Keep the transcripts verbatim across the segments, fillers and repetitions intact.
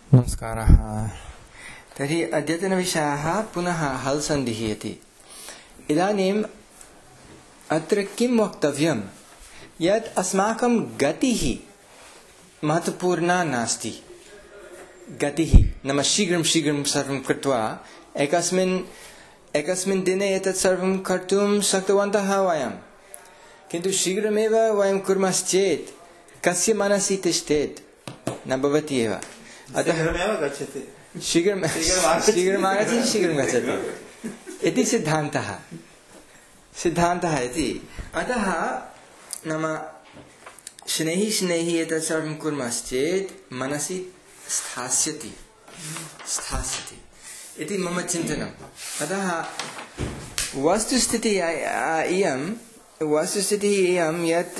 नमस्कारः। तर्हि अद्यतनविषयः पुनः हल् सन्धिः इति। इदानीम् अत्र किं वक्तव्यं यत् अस्माकं गतिः महत्वपूर्णा नास्ति। गतिः नाम शीघ्रं शीघ्रं सर्वं कृत्वा एकस्मिन् एकस्मिन् दिने एतत् सर्वं कर्तुं शक्तवन्तः वयं, किन्तु शीघ्रमेव वयं कुर्मश्चेत् कस्य मनसि तिष्ठेत्? न भवति एव। अतः गच्छति शीघ्रं शीघ्रम् आगच्छति शीघ्रं गच्छति इति सिद्धान्तः सिद्धान्तः इति। अतः नाम शनैः शनैः एतत् सर्वं कुर्मश्चेत् मनसि स्थास्यति स्थास्यति इति मम चिन्तनम्। अतः वस्तुस्थितिः इयं वस्तुस्थितिः इयं यत्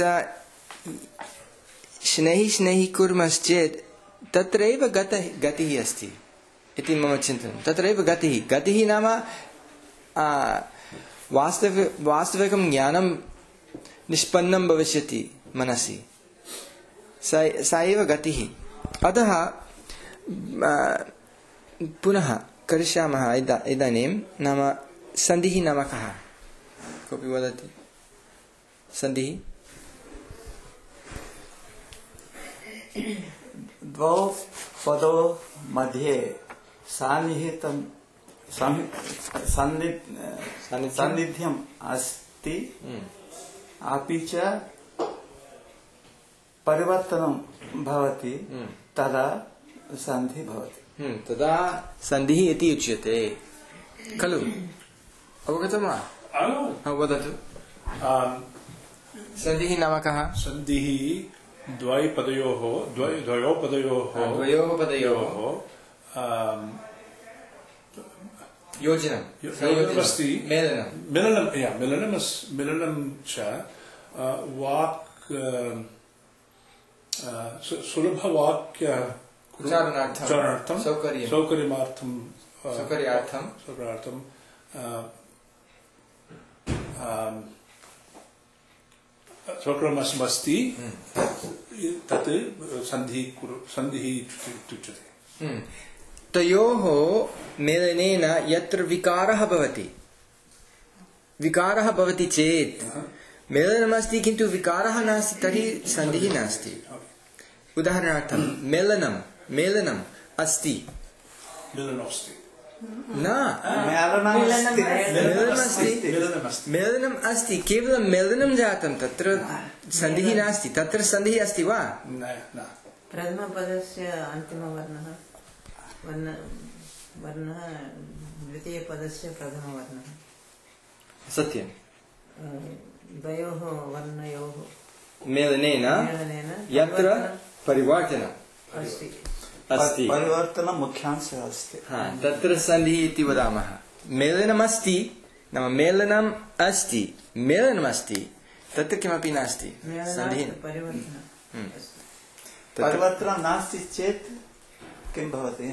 शनैः शनैः कुर्मश्चेत् तत्रैव गतिः गतिः अस्ति इति मम चिन्तनं। तत्रैव गतिः गतिः नाम वास्तविक वास्तविकं ज्ञानं निष्पन्नं भविष्यति मनसि, सा सा एव गतिः। अतः पुनः करिष्यामः इदा इदानीं नाम सन्धिः नाम कः? कोऽपि वदति? सन्धिः द्वौ पदौ मध्ये सान्निहितं सान्निध्यम् अस्ति, अपि च परिवर्तनं भवति, तदा सन्धिः भवति। तदा सन्धिः इति उच्यते खलु? अवगतं वा? वदतु। सन्धिः नाम कः? सन्धिः द्वैपदयोः द्वय द्वयोः पदयोः द्वयोः पदयोः योजनं योजनमस्ति, मेलनं मेलनं या मेलनं मेलनं च वाक् सुलभवाक्य उच्चारणार्थं सौकर्यं सौकर्यार्थं सौकर्यार्थं सौकर्यार्थं सौकर्यमस्ति, तत् सन्धिः सन्धिः इत्युच्यते। तयोः मेलनेन यत्र विकारः भवति विकारः भवति चेत् मेलनमस्ति किन्तु विकारः नास्ति, तर्हि सन्धिः नास्ति। उदाहरणार्थं मेलनं मेलनम् अस्ति न मेलनम् अस्ति, केवलं मेलनं जातं, तत्र सन्धिः नास्ति। तत्र सन्धिः अस्ति वा? प्रथमपदस्य अन्तिमवर्णः वर्ण वर्णः द्वितीयपदस्य प्रथमवर्णः सत्यं। द्वयोः वर्णयोः मेलनेन यत्र परिवर्तनम् अस्ति अस्ति परिवर्तनं मुख्यांशः अस्ति, तत्र सन्धिः इति वदामः। मेलनमस्ति नाम मेलनम् अस्ति मेलनमस्ति तत्र किमपि नास्ति, सन्धिः परिवर्तनं नास्ति चेत् किं भवति?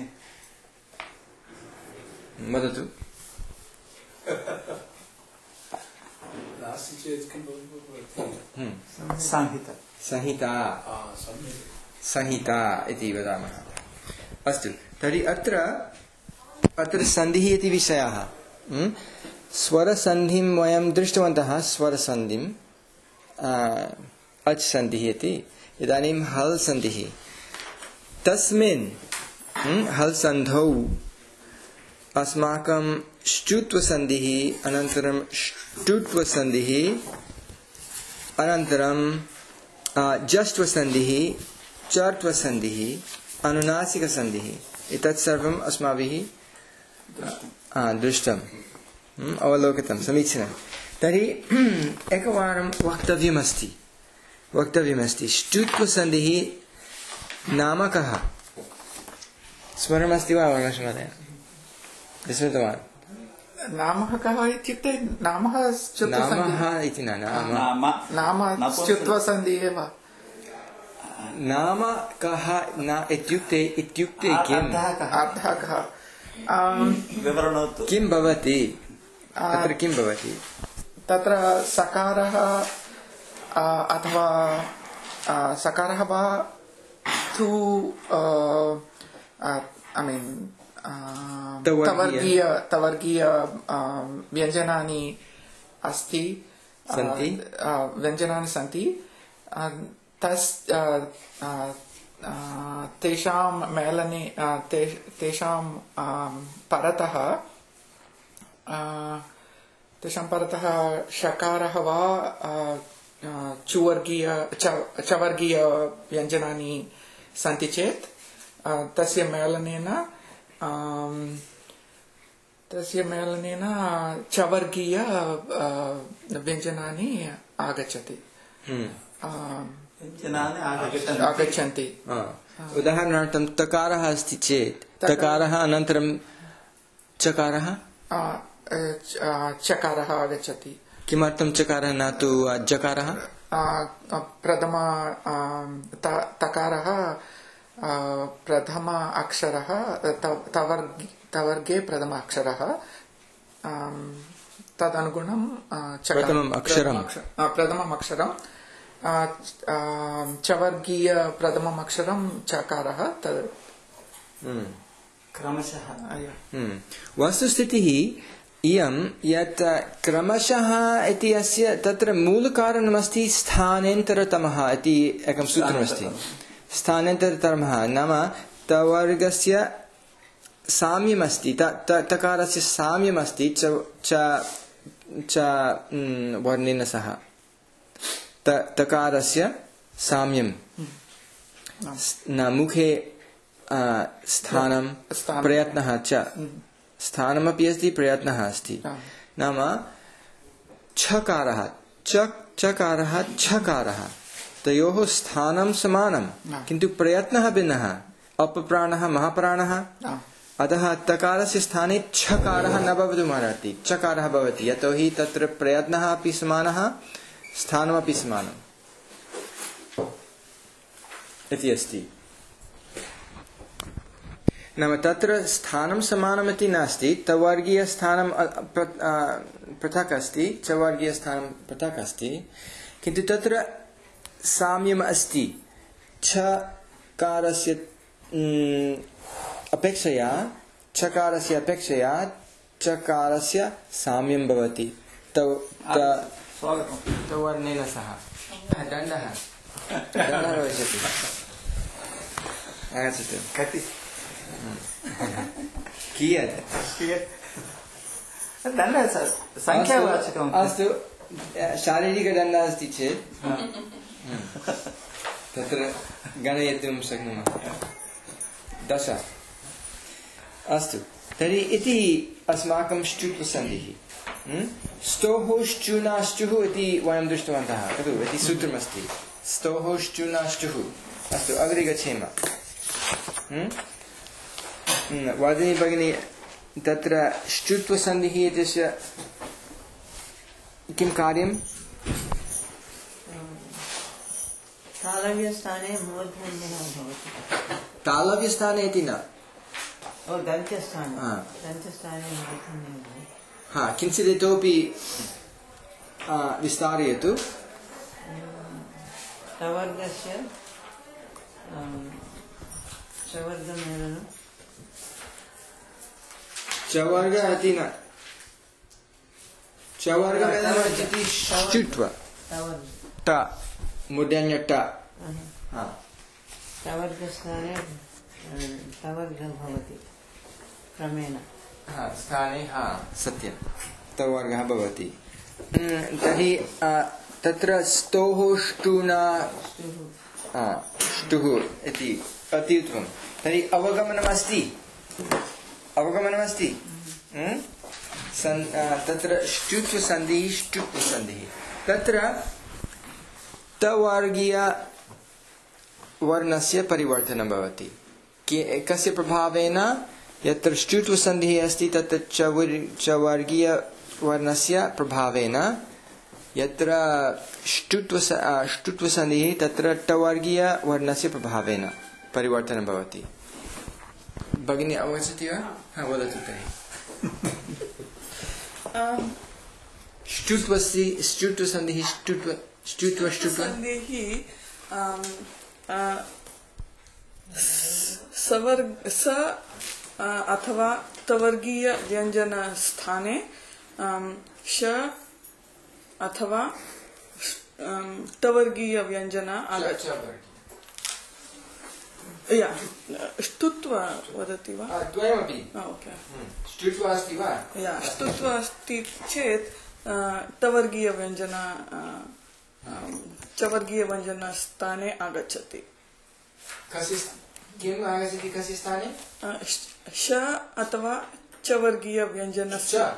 वदतु। नास्ति चेत् किं भवति? संहिता संहिता संहिता इति वदामः। अस्तु, तर्हि अत्र अत्र सन्धिः इति विषयः। स्वरसन्धिं वयं दृष्टवन्तः, स्वरसन्धिं अच् सन्धिः इति। इदानीं हल् सन्धिः। तस्मिन् हल् सन्धौ अस्माकं श्चुत्वसन्धिः, अनन्तरं ष्टुत्वसन्धिः, अनन्तरं जष्ट्वसन्धिः, चर्त्वसन्धिः, अनुनासिकसन्धिः, एतत् सर्वम् अस्माभिः दृष्टम्, अवलोकितं, समीचीनं। तर्हि एकवारं वक्तव्यमस्ति वक्तव्यमस्ति ष्टुत्वसन्धिः नाम कः? स्मरणमस्ति वा वर्णशमदय? विस्मृतवान्? नामः कः इत्युक्ते नामः नामः इति न नाम नाम च्युत्वसन्धिः एव। नाम कः न इत्युक्ते इत्युक्ते किम्? अर्थः कः? विवरणं किं भवति तत्र? किं भवति तत्र? सकारः अथवा सकारः वा तु I mean तवर्गीय तवर्गीय व्यञ्जनानि अस्ति सन्ति व्यञ्जनानि सन्ति तस् तेषां मेलने तेषां परतः तेषां परतः षकारः वा चुवर्गीय चवर्गीय व्यञ्जनानि सन्ति चेत् तस्य मेलनेन तस्य मेलनेन चवर्गीय व्यञ्जनानि आगच्छति आगच्छन्ति उदाहरणार्थं तकारः अस्ति चेत् तकारः अनन्तरं चकारः चकारः आगच्छति किमर्थं चकारः न तु जकारः प्रथम तकारः प्रथम अक्षरः तवर्गे प्रथम अक्षरः तदनुगुणं प्रथमम् अक्षरं प्रथमम् अक्षरं चवर्गीय प्रथमम् अक्षरं चकारः तद् क्रमशः वस्तुस्थितिः इयं यत् क्रमशः इति अस्य तत्र मूलकारणमस्ति स्थानेन्तरतमः इति एकं सूत्रमस्ति स्थानेन्तरतमः नाम तवर्गस्य साम्यमस्ति तकारस्य साम्यमस्ति च वर्णेन सह तकारस्य साम्यं न मुखे स्थानं प्रयत्नः च स्थानमपि अस्ति प्रयत्नः अस्ति नाम छकारः चकारः छकारः तयोः स्थानं समानं किन्तु प्रयत्नः भिन्नः अपप्राणः महाप्राणः अतः तकारस्य स्थाने छकारः न भवितुमर्हति चकारः भवति यतोहि तत्र प्रयत्नः अपि समानः स्थानमपि समानम् इति अस्ति नाम तत्र स्थानं समानमिति नास्ति तवर्गीयस्थानं पृथक् अस्ति चवर्गीयस्थानं पृथक् अस्ति किन्तु तत्र साम्यम् अस्ति छकारस्य अपेक्षया चकारस्य अपेक्षया चकारस्य साम्यं भवति तवर्णेन सह दण्डः दण्डः भविष्यति आगच्छतु कति कियत् कियत् दण्डः संख्यावाचकम् अस्तु शारीरिकदण्डः अस्ति चेत् तत्र गणयितुं शक्नुमः दश अस्तु तर्हि इति अस्माकं श्चुत्वसन्धिः स्तोः श्चुनाश्चुः इति वयं दृष्टवन्तः खलु इति सूत्रमस्ति स्तोः श्चुनाश्चुः अस्तु अग्रे गच्छेम वादिनी भगिनी तत्र श्चुत्वसन्धिः इत्यस्य किं कार्यं तालव्यस्थाने मूर्धन्यः भवति तालव्यस्थाने इति न ओ दन्त्यस्थाने दन्त्यस्थाने मूर्धन्यः भवति हा किञ्चित् इतोपि विस्तारयतु तवर्गस्य चवर्गमेलनं चवर्ग इति न चवर्गमेलनम् इति श्चुत्व ट मूर्धन्य ट तवर्गस्थाने तवर्गः भवति क्रमेण स्थाने हा सत्यं तवर्गः भवति तर्हि तत्र स्तोः ष्टुना ष्टुः इति अति उत्तमं तर्हि अवगमनमस्ति अवगमनमस्ति तत्र ष्टुत्वसन्धिः ष्टुत्वसन्धिः तत्र तवर्गीय वर्णस्य परिवर्तनं भवति कस्य प्रभावेन यत्र ष्टुत्वसन्धिः अस्ति तत्र चवर्गीय वर्णस्य प्रभावेन यत्र ष्टुत्वसन्धिः तत्र टवर्गीय वर्णस्य प्रभावेन परिवर्तनं भवति भगिनी अवगच्छति वा हा वदतु तर्हि ष्टुत्वस्य ष्टुत्वसन्धिः ष्टुत्व ष्टुत्व ष्टुत्व सन्धिः स सवर्ग स अथवा तवर्गीय व्यंजन स्थाने श अथवा तवर्गीय व्यंजन आगच्छति। या ष्टुत्व वदति वा? द्वयमपि। ओके। ष्टुत्व अस्ति वा? या ष्टुत्व अस्ति चेत् तवर्गीय व्यंजन चवर्गीय व्यंजन स्थाने आगच्छति। कस्य किम् आगच्छति कस्य स्थाने? श अथवा चवर्गीय व्यंजन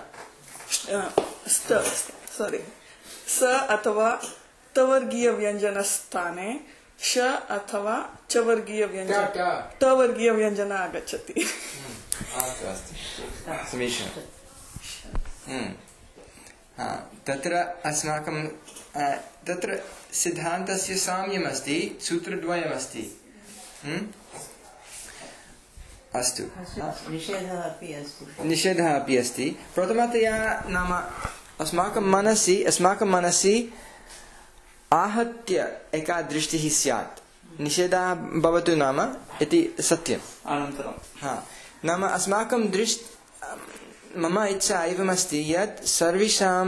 स्त सॉरी स अथवा तवर्गीय व्यंजन स्थाने श अथवा चवर्गीय व्यंजन तवर्गीय व्यंजन आगच्छति। अस्तु अस्तु समीचीनं। तत्र अस्माकं तत्र सिद्धान्तस्य साम्यमस्ति, सूत्रद्वयमस्ति। अस्तु, निषेधः अपि अस्ति। निषेधः अपि अस्ति। प्रथमतया नाम अस्माकं मनसि अस्माकं मनसि आहत्य एका दृष्टिः स्यात्, निषेधः भवतु नाम इति सत्यम्। अनन्तरं हा नाम अस्माकं दृष्ट मम इच्छा एवमस्ति यत् सर्वेषां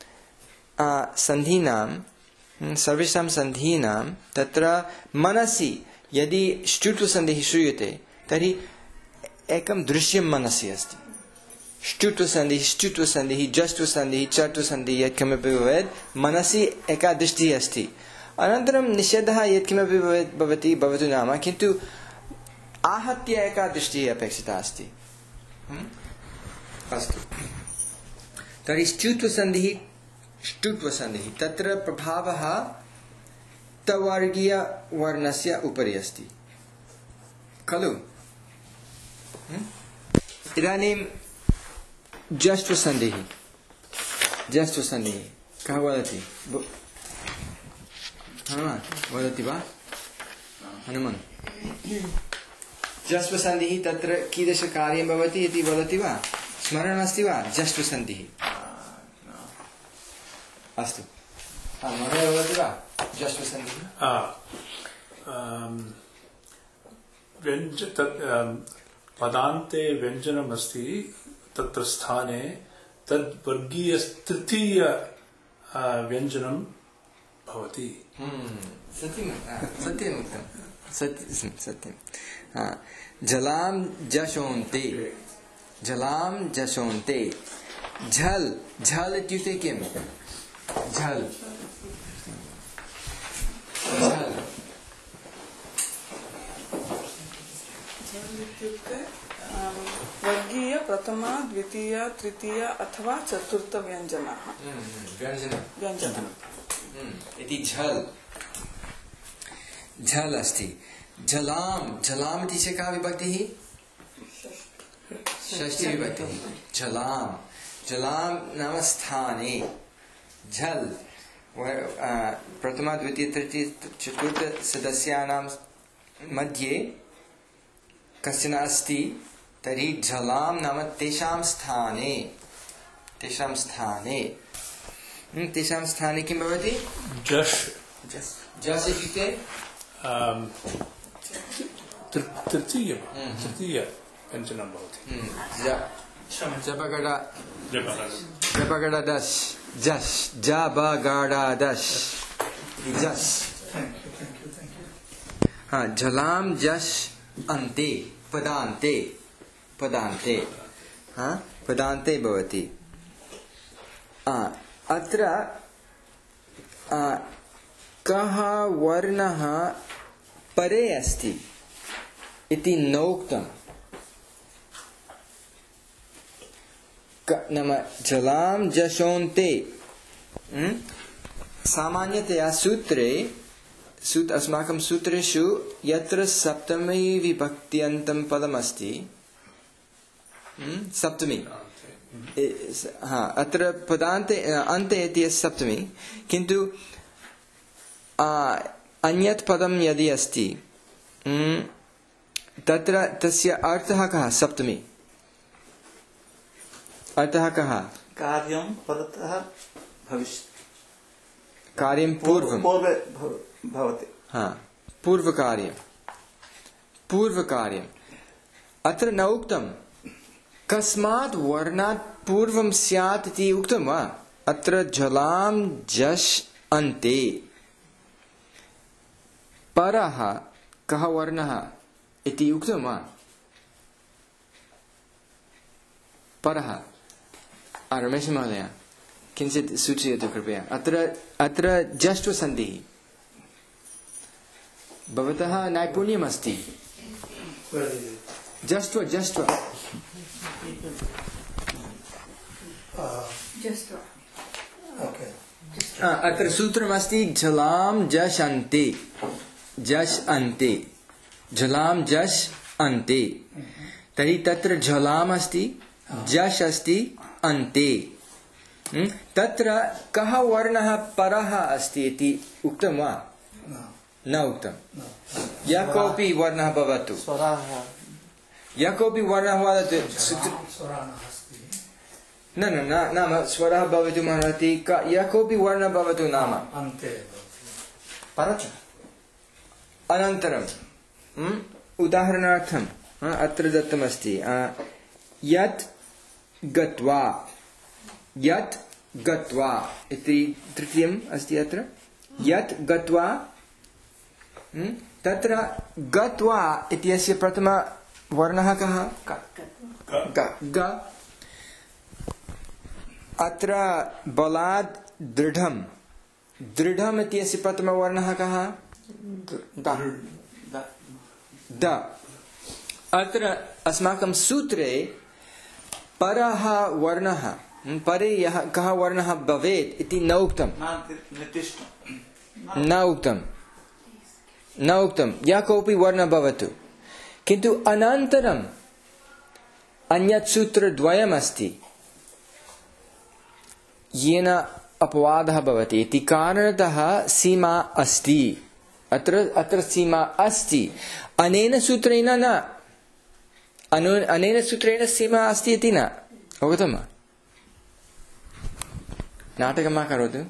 सन्धीनां सर्वेषां सन्धीनां तत्र मनसि यदि ष्टुत्वसन्धिः श्रूयते तर्हि एकं दृश्यं मनसि अस्ति। ष्टुत्वसन्धिः ष्टुत्वसन्धिः जष्ट्वसन्धिः चट्वसन्धिः यत्किमपि भवेत् मनसि एका दृष्टिः अस्ति। अनन्तरं निषेधः यत्किमपि भवति भवतु नाम, किन्तु आहत्य एका दृष्टिः अपेक्षिता अस्ति। अस्तु, तर्हि ष्टुत्वसन्धिः ष्टुत्वसन्धिः तत्र प्रभावः तवर्गीयवर्णस्य उपरि अस्ति खलु। इदानीं जष्ट्वसन्धिः जष्ट्वसन्धिः कः वदति? हनुमान् वदति वा? हनुमान् जष्ट्वसन्धिः तत्र कीदृशकार्यं भवति इति वदति वा? स्मरणमस्ति वा? जष्ट्वसन्धिः अस्तु, महोदय वदति वा? जष्ट्वसन्धिः व्यञ्ज पदान्ते व्यञ्जनमस्ति, तत्र स्थाने तद् वर्गीय तृतीय व्यञ्जनं भवति। सत्यं सत्यमुक्तं सत्यं सत्यं। जलां जशोन्ते जलां जशोन्ते झल् झल् इत्युक्ते किं? झल् झल् इत्युक्ते वर्गीय प्रथमा द्वितीय तृतीय अथवा चतुर्थ व्यञ्जनः व्यञ्जनः इति झल् झल् अस्ति। जलां जलाम् इति च का विभक्तिः? षष्ठी विभक्तिः। जलां जलां नाम स्थाने। झल् प्रथमा द्वितीय तृतीय चतुर्थ सदस्यानां मध्ये कश्चन अस्ति, तर्हि झलां नाम तेषां स्थाने तेषां स्थाने तेषां स्थाने किं भवति? जश् जस् इत्युक्ते तृतीय तृतीय व्यञ्जनं भवति। जपगडा जपगडदश् जस् जबगडदश् जस्। हाँ, झलां जस् अन्ते पदान्ते पदान्ते हाँ पदान्ते भवति। अत्र कः वर्णः परे अस्ति इति नोक्तम्। नाम जलां जशोन्ते सामान्यतया सूत्रे सूत्र अस्माकं सूत्रेषु यत्र सप्तमी विभक्त्यन्तं पदमस्ति सप्तमी, हाँ अत्र पदान्ते अन्ते इति सप्तमी, किन्तु अन्यत् पदं यदि अस्ति तत्र तस्य अर्थः कः? सप्तमी अर्थः कः? कार्यं परतः भविष्यति, कार्यं पूर्वं पूर्वे भवति। हाँ, पूर्वकार्यं पूर्वकार्यं अत्र न उक्तं कस्मात् वर्णात् पूर्वं स्यात् इति उक्तं वा? अत्र जलां जश् अन्ते परः कः वर्णः इति उक्तं वा? परः रमेश महोदय किञ्चित् सूचयतु कृपया। अत्र अत्र जष्ट्व सन्धिः भवतः नैपुण्यमस्ति। जष्ट्व जष्ट्व अत्र सूत्रमस्ति जलां जश् अन्ते जश् अन्ते जलां जश् अन्ते। तर्हि तत्र जलाम् अस्ति जश् अस्ति अन्ते। तत्र कः वर्णः परः अस्ति इति उक्तं वा? न उक्तं। यः कोऽपि वर्णः भवतु यः कोऽपि वर्णः वदतु न न न नाम स्वरः भवितुम् अर्हति यः कोऽपि वर्णः भवतु नाम परच अनन्तरं उदाहरणार्थम् अत्र दत्तमस्ति यत् गत्वा यत् गत्वा इति तृतीयम् अस्ति। अत्र यत् गत्वा तत्र गत्वा इत्यस्य प्रथमवर्णः कः? ग। अत्र बलात् दृढं दृढम् इत्यस्य प्रथमवर्णः कः? द। अत्र अस्माकं सूत्रे परः वर्णः परे यः कः वर्णः भवेत् इति न उक्तं न उक्तं न उक्तं यः कोऽपि वर्णः भवतु। किन्तु अनन्तरम् अन्यत् सूत्रद्वयमस्ति येन अपवादः भवति इति कारणतः सीमा अस्ति। अत्र अत्र सीमा अस्ति। अनेन सूत्रेण न अनेन सूत्रेण सीमा अस्ति इति न अवगतं वा? नाटकं मा करोतु।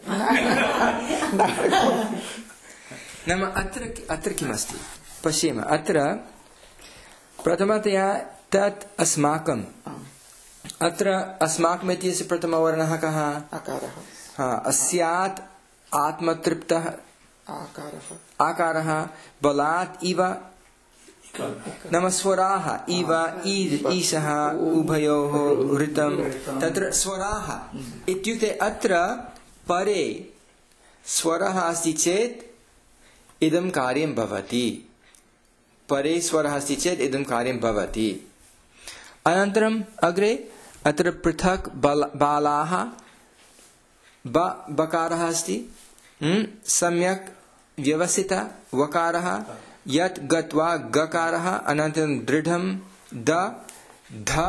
नाम अत्र अत्र किमस्ति पश्येम। अत्र प्रथमतया तत् अस्माकम् अत्र अस्माकम् इत्यस्य प्रथमवर्णः कः? आकारः। हा अस्यात् आत्मतृप्तः आकारः आकारः बलात् इव नाम स्वराः इव ईशः उभयोः ऋतं तत्र स्वराः इत्युक्ते अत्र परे स्वरः अस्ति चेत् इदं कार्यं भवति। परे स्वरः अस्ति चेत् इदं कार्यं भवति। अनन्तरम् अग्रे अत्र पृथक् बालाः ब बकारः अस्ति सम्यक् व्यवस्थितः वकारः यत् गत्वा गकारः अनन्तरं दृढं द ध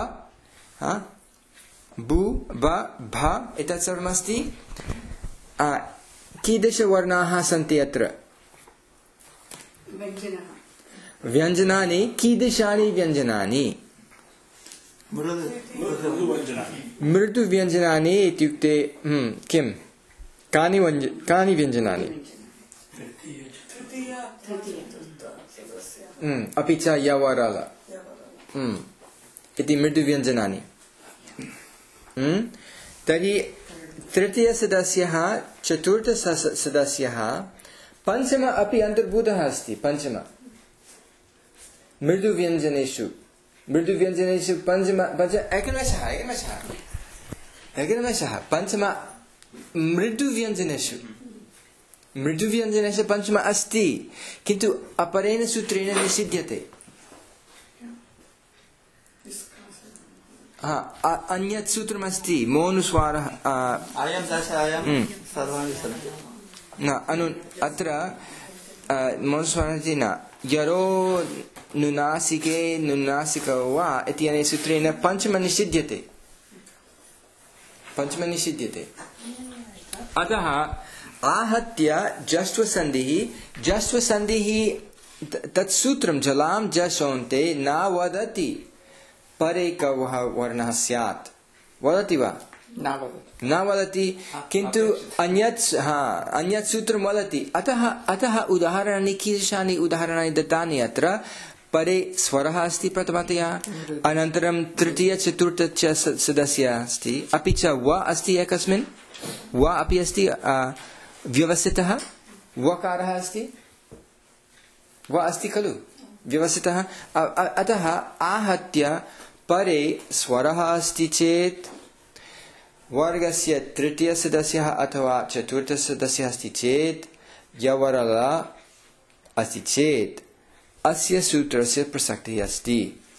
बु ब भ एतत् सर्वमस्ति। कीदृशवर्णाः सन्ति अत्र? व्यञ्जनानि। कीदृशानि व्यञ्जनानि? मृदुव्यञ्जनानि इत्युक्ते किं कानि कानि व्यञ्जनानि? अपि च यवरल इति मृदुव्यञ्जनानि। तर्हि तृतीयसदस्यः चतुर्थसदस्यः पञ्चम अपि अन्तर्भूतः अस्ति। पञ्चम मृदुव्यञ्जनेषु मृदुव्यञ्जनेषु पञ्चम पञ्च एकनिमेषः एकनिमेषः एकनिमेषः पञ्चम मृदुव्यञ्जनेषु मृदुव्यञ्जनेषु पञ्चम अस्ति किन्तु अपरेण सूत्रेण निषिध्यते। हा अन्यत् सूत्रमस्ति मोनुस्वारः आयं दश आयं सर्वाणि सन्ति न अनु अत्र मोनुस्वारः न यरो नुनासिके नुनासिको वा इत्यनेन सूत्रेण पञ्चम निषिध्यते पञ्चम निषिध्यते। अतः आहत्य जस्त्वसन्धिः जस्त्वसन्धिः तत् सूत्रं जलां जशोन्ते न वदति परे कः वर्णः स्यात्। वदति वा? न वदति किन्तु अन्यत् हा अन्यत् सूत्रं वदति। अतः अतः उदाहरणानि कीदृशानि उदाहरणानि दत्तानि अत्र? परे स्वरः अस्ति प्रथमतया, अनन्तरं तृतीय चतुर्थ च सदस्यः अस्ति, अपि च व अस्ति एकस्मिन्, व अपि अस्ति व्यवस्थितः, वकारः अस्ति, व अस्ति खलु व्यवस्थितः। अतः आहत्य परे स्वरः अस्ति चेत् वर्गस्य तृतीय सदस्यः अथवा चतुर्थ सदस्यः अस्ति चेत् यवरल अस्ति चेत् अस्य सूत्रस्य प्रसक्तिः अस्ति।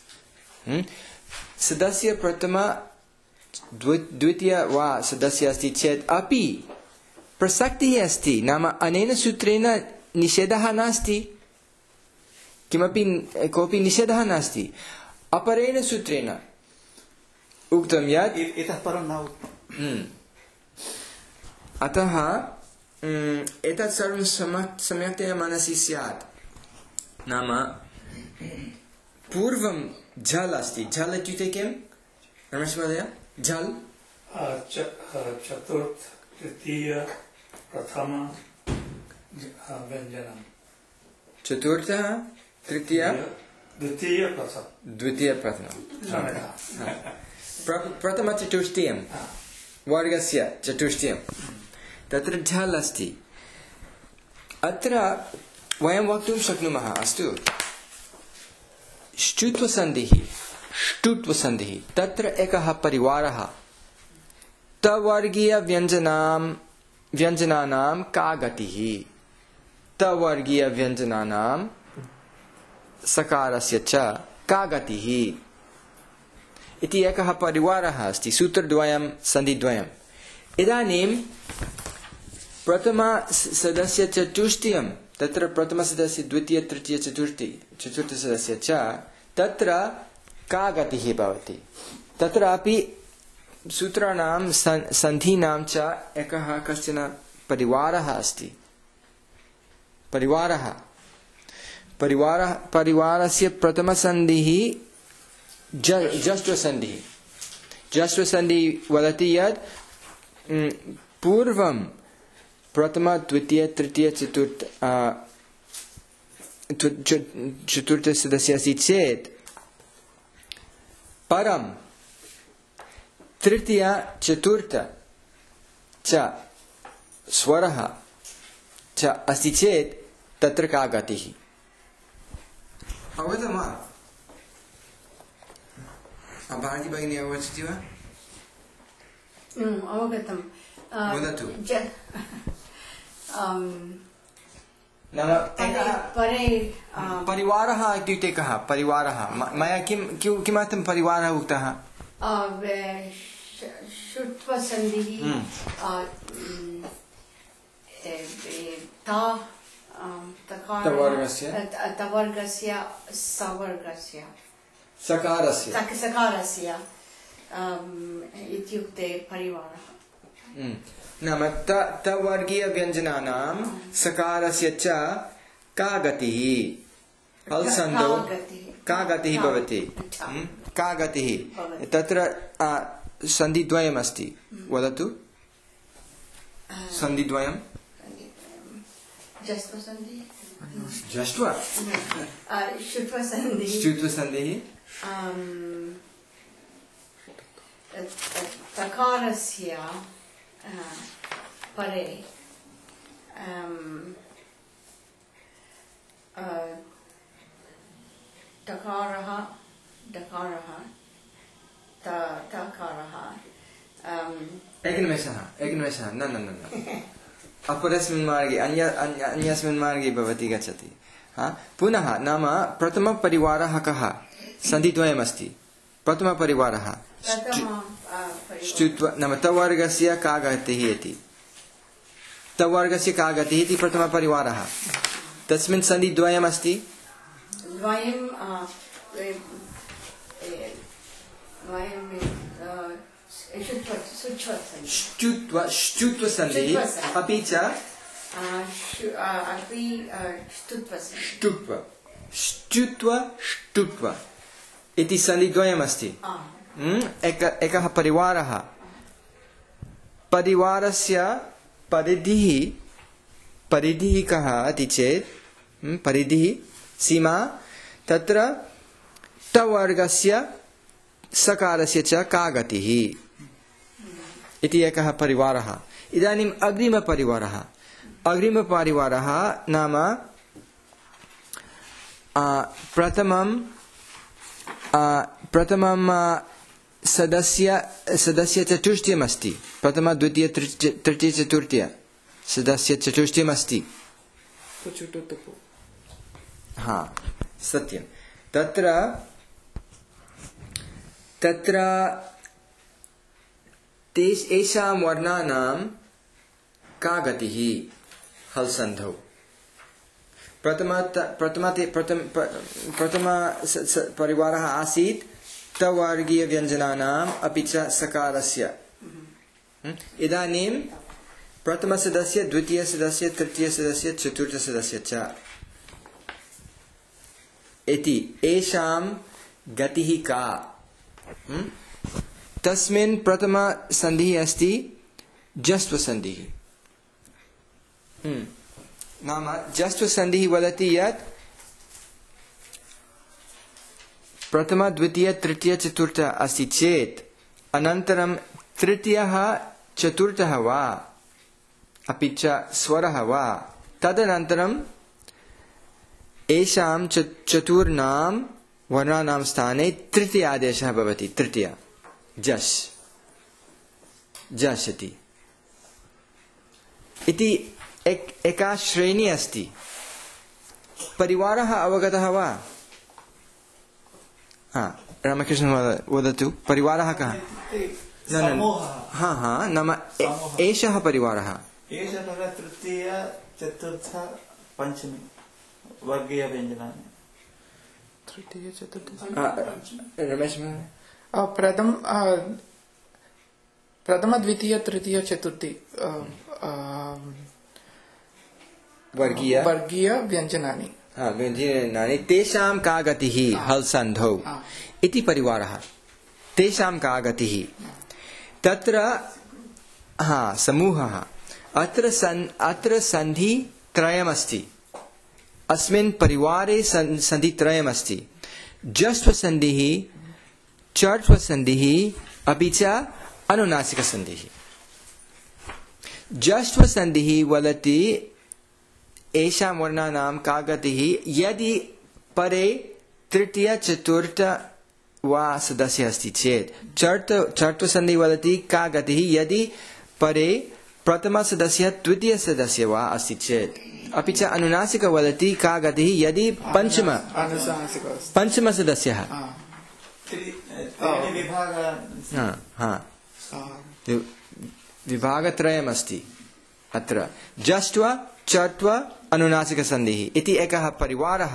सदस्य प्रथम द्वितीय वा सदस्य अस्ति चेत् अपि प्रसक्तिः अस्ति, नाम अनेन सूत्रेण निषेधः नास्ति, किमपि कोऽपि निषेधः नास्ति। अपरेण सूत्रेण उक्तं यत् इतः परं न उक्तम्। अतः एतत् सर्वं सम्यक्तया मनसि स्यात्। नाम पूर्वं झल् अस्ति, झल् इत्युक्ते किं रमेश महोदय? झल् चतुर्थ तृतीय प्रथम व्यञ्जनम्, चतुर्थ तृतीय द्वितीय प्रथम द्वितीय प्रथम प्रथम चतुष्टयं वर्गस्य चतुष्टयं तत्र झल् अस्ति। अत्र वयं वक्तुं शक्नुमः, अस्तु, ष्टुत्वसन्धिः ष्टुत्वसन्धिः तत्र एकः परिवारः, तवर्गीय व्यञ्जनां व्यञ्जनानां का गतिः, तवर्गीय व्यञ्जनानां सकारस्य च का गतिः इति एकः परिवारः अस्ति, सूत्रद्वयं सन्धिद्वयम्। इदानीं प्रथम सदस्य चतुष्टयं, तत्र प्रथम सदस्य द्वितीय तृतीय चतुर्थी चतुर्थ सदस्य च तत्र का गतिः भवति, तत्रापि सूत्राणां सन्धीनां च एकः कश्चन परिवारः अस्ति। परिवारः परिवारः परिवारस्य प्रथमसन्धिः जष्ट्वसन्धिः। जष्ट्वसन्धिः वदति यत् पूर्वं प्रथम द्वितीय तृतीय चतुर्थ चतुर्थ सदस्य अस्ति चेत् परं तृतीय चतुर्थ च स्वरः च अस्ति चेत् तत्र का गतिः? अवगतं वा? भारती भगिनी अवगच्छति वा? अवगतं। वदतु। नाम परे परिवारः इत्युक्ते कः परिवारः? मया किं किमर्थं परिवारः उक्तः? षुत्वसन्धिः तवर्गस्य तवर्गस्य सवर्गस्य सकारस्य सकारस्य इत्युक्ते परिवारः। नाम तवर्गीय व्यञ्जनानां सकारस्य च का गतिः? हल्सन्धौ का गतिः भवति? का गतिः? तत्र सन्धिद्वयमस्ति, वदतु। सन्धिद्वयं जष्ट्व ष्टुत्वसन्धिः तकारस्य परे तकारः डकारः तकारः एकनिमेषः एकनिमेषः न न न अपरस्मिन् मार्गे अन्य अन्यस्मिन् मार्गे भवती गच्छति। हा, पुनः नाम प्रथमपरिवारः कः? सन्धिद्वयमस्ति। प्रथमपरिवारः ष्टुत्व नाम तवर्गस्य का गतिः इति, तवर्गस्य का गतिः इति प्रथमपरिवारः। तस्मिन् सन्धिद्वयमस्ति। द्वयं ष्टुत्व ष्टुत्वसन्धिः अपि च ष्टुत्व ष्टुत्व ष्टुत्व इति सन्धिद्वयमस्ति। एक एकः परिवारः। परिवारस्य परिधिः परिधिः कः इति चेत् परिधिः सीमा तत्र तवर्गस्य सकारस्य च का गतिः इति एकः परिवारः। इदानीम् अग्रिमपरिवारः अग्रिमपरिवारः नाम प्रथमं प्रथमं सदस्य सदस्य चतुष्टयमस्ति। प्रथम द्वितीय तृतीय चतुर्थीय सदस्य चतुष्टयमस्ति। हाँ सत्यं। तत्र तत्र तेष एषां वर्णानां का गतिः हल्सन्धौ। प्रथम प्रथम प्रथम प्रथम परिवारः आसीत् तवर्गीय व्यञ्जनानाम् अपि च सकारस्य। इदानीं प्रथम सदस्य द्वितीय सदस्य तृतीय सदस्य चतुर्थ सदस्य च इति एषां गतिः का। तस्मिन् प्रथम सन्धिः अस्ति जस्त्व सन्धिः। नाम जस्त्व सन्धिः वदति यत् प्रथम द्वितीय तृतीय चतुर्थ अस्ति चेत् अनन्तरं तृतीयः चतुर्थः वा अपि च स्वरः वा तदनन्तरं एषां चतुर्णां वर्णानां स्थाने तृतीय आदेशः भवति। तृतीय जस् जस् इति इति एक एका श्रेणी अस्ति। परिवारः अवगतः वा? हाँ रामकृष्ण वदतु परिवारः कः? न न हाँ हाँ नाम एषः परिवारः एषः तृतीय चतुर्थ पञ्चमी वर्गीय व्यञ्जनानि। तृतीय चतुर्थ रमेश प्रथम प्रथम द्वितीय तृतीय चतुर्थी वर्गीय वर्गीय व्यञ्जनानि व्यञ्जनानि तेषां का गतिः हल्सन्धौ इति परिवारः। तेषां का गतिः तत्र हाँ समूहः। अत्र सन् अत्र सन्धि त्रयमस्ति। अस्मिन् परिवारे सन्धि त्रयमस्ति। जस्त्व सन्धिः चर्त्व सन्धिः अपि च अनुनासिक सन्धिः। जस्त्व सन्धिः वदति एषां वर्णानां का गतिः यदि परे तृतीय चतुर्थ वा सदस्य अस्ति चेत्। चर्त चर्त्व सन्धिः वदति का गतिः यदि परे प्रथम सदस्य द्वितीय सदस्य वा अस्ति चेत्। अपि च अनुनासिक वदति का गतिः यदि पंचम पंचम सदस्यः विभागत्रयमस्ति। अत्र जस्त्व चर्त्व अनुनासिक सन्धिः इति एकः परिवारः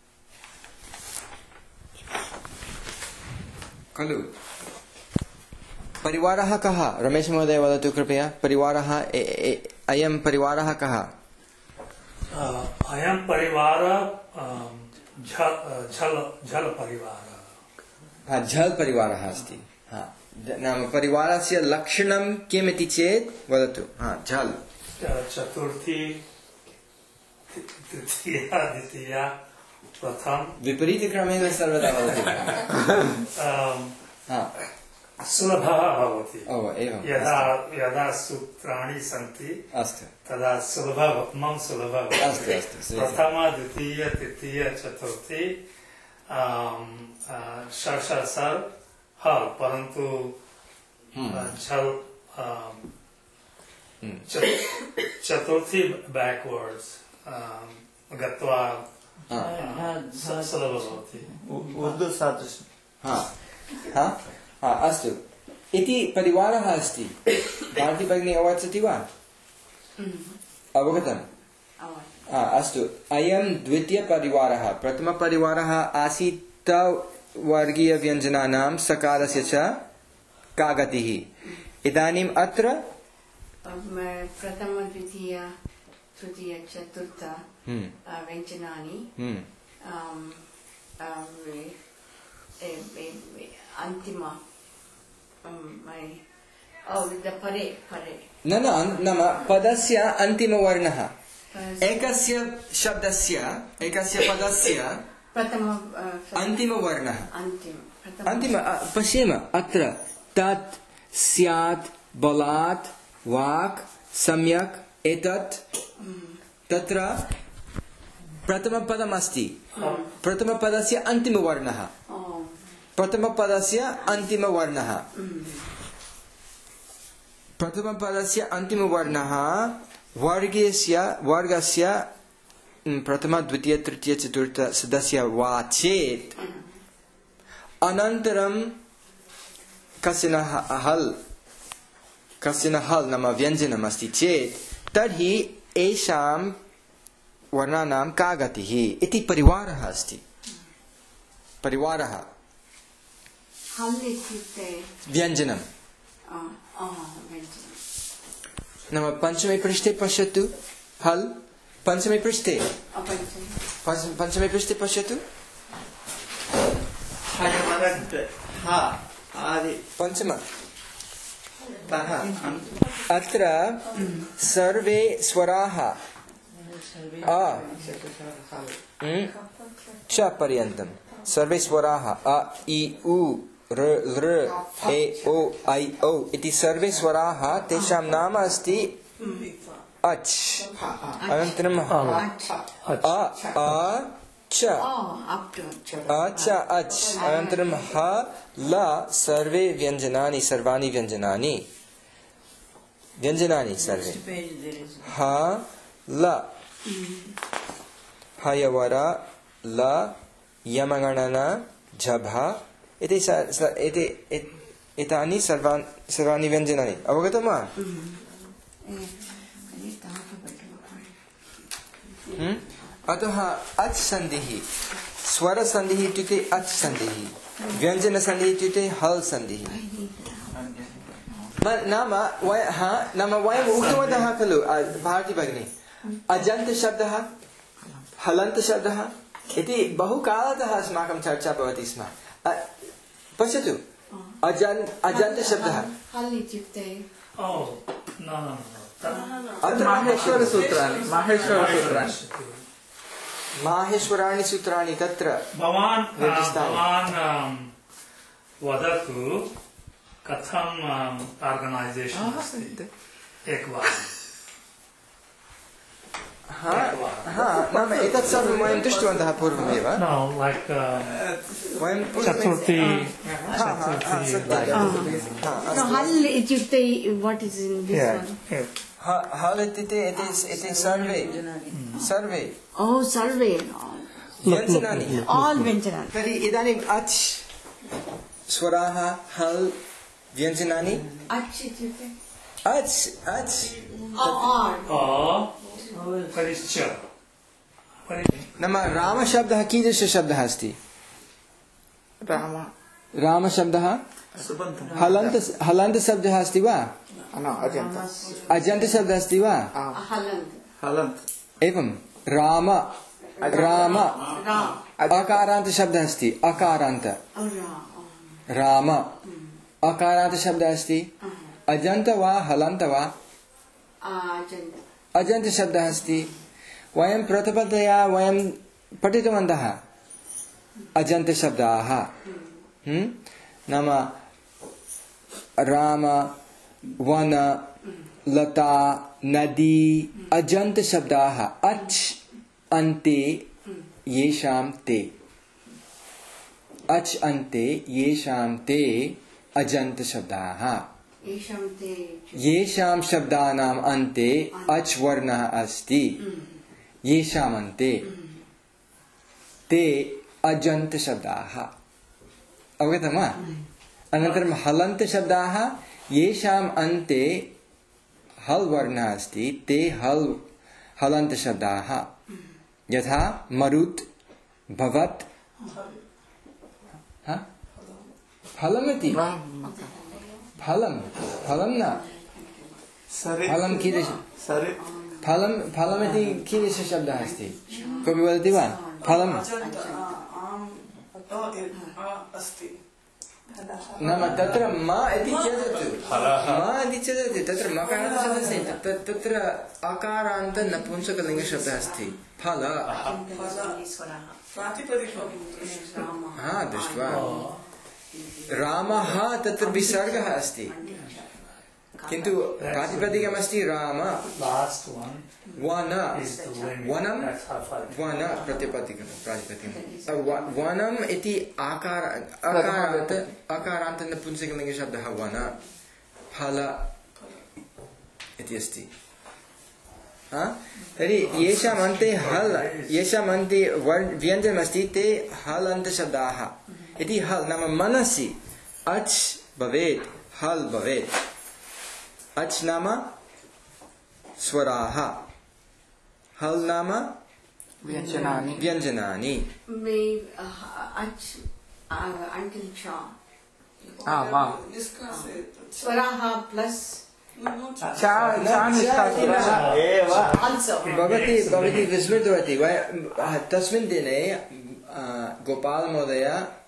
खलु। परिवारः कः? रमेश महोदय वदतु कृपया। परिवारः अयं परिवारः कः? अयं परिवारः झल झल परिवारः। हाँ झल परिवारः अस्ति। हाँ नाम परिवारस्य लक्षणं किम् इति चेत् वदतु। हाँ झल चतुर्थी तृतीया द्वितीया प्रथम विपरीतक्रमेण सर्वदा वदति। सुलभः भवति। यदा यदा सूत्राणि सन्ति अस्तु तदा सुलभं सुलभः अस्तु अस्तु। प्रथम द्वितीय तृतीय चतुर्थी षष् सर् हल् परन्तु झल् चतुर्थी बैकवर्ड्स गत्वा सुलभः भवति। उर्दू सादृश्यं। हाँ हाँ हाँ अस्तु इति परिवारः अस्ति। भारती भगिनी अवगच्छति वा? अवगतम्? अस्तु अयं द्वितीयपरिवारः। प्रथमपरिवारः आसीत् वर्गीयव्यञ्जनानां सकारस्य च का गतिः। इदानीम् अत्र प्रथम द्वितीय तृतीय चतुर्थ व्यञ्जनानि अन्तिम परे परे न न नाम पदस्य अन्तिमवर्णः एकस्य शब्दस्य एकस्य पदस्य प्रथम अन्तिमवर्णः अन्तिम अन्तिम पश्येम अत्र तत् स्यात् बलात् वाक् सम्यक् एतत् तत्र प्रथमपदम् अस्ति प्रथमपदस्य अन्तिमवर्णः प्रथमपदस्य अन्तिमवर्णः प्रथमपदस्य अन्तिमवर्णः वर्गस्य वर्गस्य प्रथम द्वितीय तृतीय चतुर्थ सदस्य वा चेत् अनन्तरं कश्चन हल् कश्चन हल् नाम व्यञ्जनम् अस्ति चेत् तर्हि एषां वर्णानां का गतिः इति परिवारः अस्ति परिवारः हल् इत्युक्ते व्यञ्जनं नाम पञ्चमे पृष्ठे पश्यतु हल् पञ्चमे पृष्ठे पञ्चमे पृष्ठे पश्यतु पञ्चम अत्र सर्वे स्वराः अ च पर्यन्तं सर्वे स्वराः अ इ उ र लृ ए ओ ऐ औ इति सर्वे स्वराः तेषां नाम अस्ति अच् अनन्तरं अ आ च अ च अच् अनन्तरं ह ल सर्वे व्यञ्जनानि सर्वाणि व्यञ्जनानि व्यञ्जनानि सर्वे ह ल हयवर ल यमगणन झभ इति इति एतानि सर्वाणि सर्वाणि व्यञ्जनानि अवगतं वा अतः अच् सन्धिः स्वरसन्धिः इत्युक्ते अच् सन्धिः व्यञ्जनसन्धिः इत्युक्ते हल् सन्धिः नाम नाम वयम् उक्तवन्तः खलु भारती भगिनी अजन्तशब्दः हलन्तशब्दः इति बहुकालतः अस्माकं चर्चा भवति स्म पश्यतु अजन्त अजन्तशब्दः हल् इत्युक्ते माहेश्वरसूत्राणि माहेश्वरसूत्राणि माहेश्वराणि सूत्राणि तत्र भवान् भवान् वदतु कथम् आर्गनैजेशन् अस्ति एकवारम् नाम एतत् सर्वं वयं दृष्टवन्तः पूर्वमेव वयं चतुर्थी हल् इत्युक्ते वाट् इस् इन् दिस् हल् इत्युक्ते इति सर्वे सर्वे ओ सर्वे व्यञ्जनानि आल् व्यञ्जनानि तर्हि इदानीम् अच् स्वराः हल् व्यञ्जनानि अच् इत्युक्ते अच् अच् नाम रामशब्दः कीदृशशब्दः अस्ति राम रामशब्दः हलन्त हलन्तशब्दः अस्ति वा अजन्तशब्दः अस्ति वा एवं राम राम अकारान्तशब्दः अस्ति अकारान्त राम अकारान्तशब्दः अस्ति अजन्त वा हलन्त वा अजन्तशब्दः अस्ति वयं प्रथमतया वयं पठितवन्तः अजन्तशब्दाः नाम राम वन लता नदी अजन्तशब्दाः अच् अन्ते येषां ते अच् अन्ते येषां ते अजन्तशब्दाः येषां शब्दानाम् अन्ते अच् वर्णः अस्ति येषाम् अन्ते ते अजन्तशब्दाः अवगतं वा अनन्तरं हलन्तशब्दाः येषाम् अन्ते हल् वर्णः अस्ति ते हल् हलन्तशब्दाः यथा मरुत् भवत् फलमिति फलं फलं न फलं कीदृश फलं फलमिति कीदृशशब्दः अस्ति कोऽपि वदति वा फलं नाम तत्र म इति चेदतु म इति चेदतु तत्र मकारान्तशब्दः अस्ति तत् तत्र अकारान्त नपुंसकलिङ्गशब्दः अस्ति फल हा दृष्ट्वा रामः तत्र विसर्गः अस्ति किन्तु प्रातिपदिकमस्ति राम वन वनं वन प्रतिपदिकं प्रातिपदिकं वनम् इति आकार अकारान्त अकारान्त नपुंसकलिङ्गशब्दः वन फल इति अस्ति तर्हि येषाम् अन्ते हल् येषाम् अन्ते व्यञ्जनमस्ति ते हल् अन्तशब्दाः इति हल् नाम मनसि अच् भवेत् हल् भवेत् अच् नाम स्वराः हल् नाम व्यञ्जनानि व्यञ्जनानि स्वराः प्लस् भवती भवती विस्मृतवती तस्मिन् दिने गोपालमहोदय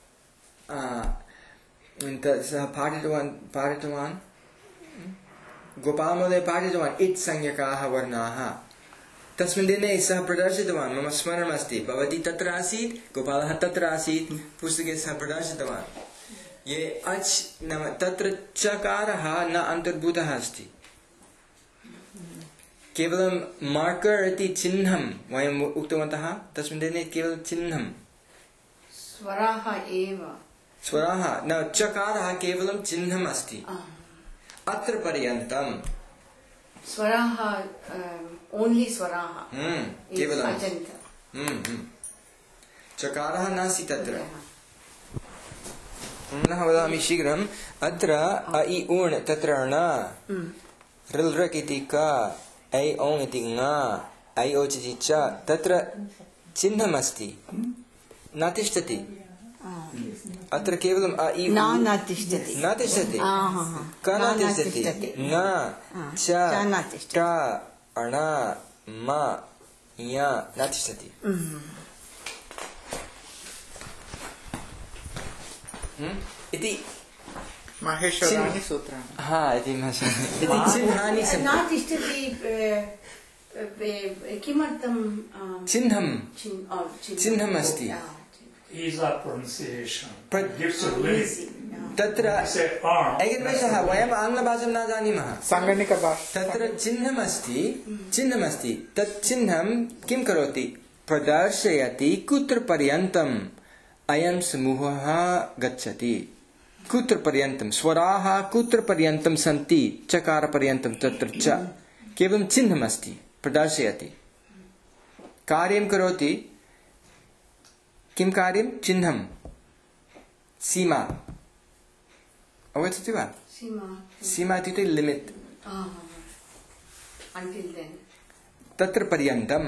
सः पाठितवान् पाठितवान् गोपालमहोदय पाठितवान् इत् संज्ञकाः वर्णाः तस्मिन् दिने सः प्रदर्शितवान् मम स्मरणमस्ति भवती तत्र आसीत् गोपालः तत्र आसीत् पुस्तके सः प्रदर्शितवान् ये अच् नाम तत्र चकारः न अन्तर्भूतः अस्ति केवलं मार्कर् इति चिह्नं वयम् उक्तवन्तः तस्मिन् दिने केवलं चिह्नं स्वराः एव स्वराः न चकारः केवलं चिह्नम् अस्ति अत्र पर्यन्तं स्वराः ओन्ली स्वराः केवलं चकारः नास्ति तत्र पुनः वदामि शीघ्रम् अत्र अ इ ऊण् तत्र ण ऋल् ऋक् इति क ऐ औङ् इति ङ ऐ ओच् इति च तत्र चिह्नमस्ति न तिष्ठति अत्र केवलम् अ इ न न तिष्ठति न तिष्ठति क न तिष्ठति न च ट अण म य न तिष्ठति इति माहेश्वराणि सूत्राणि हा इति इति चिह्नानि न तिष्ठति किमर्थं चिह्नं चिह्नम् अस्ति Ease of pronunciation. Gives you easy. तत्र एकनिमेषः वयम् आङ्ग्लभाषां न जानीमः साङ्गणिकभाषा तत्र चिह्नमस्ति चिह्नमस्ति तत् चिह्नं किं करोति प्रदर्शयति कुत्र पर्यन्तम् अयं समूहः गच्छति कुत्र पर्यन्तं स्वराः कुत्र पर्यन्तं सन्ति चकारपर्यन्तं तत्र च केवलं चिह्नमस्ति प्रदर्शयति कार्यं करोति किं कार्यं चिह्नं सीमा अवगच्छति वा सीमा इत्युक्ते लिमिट् तत्र पर्यन्तं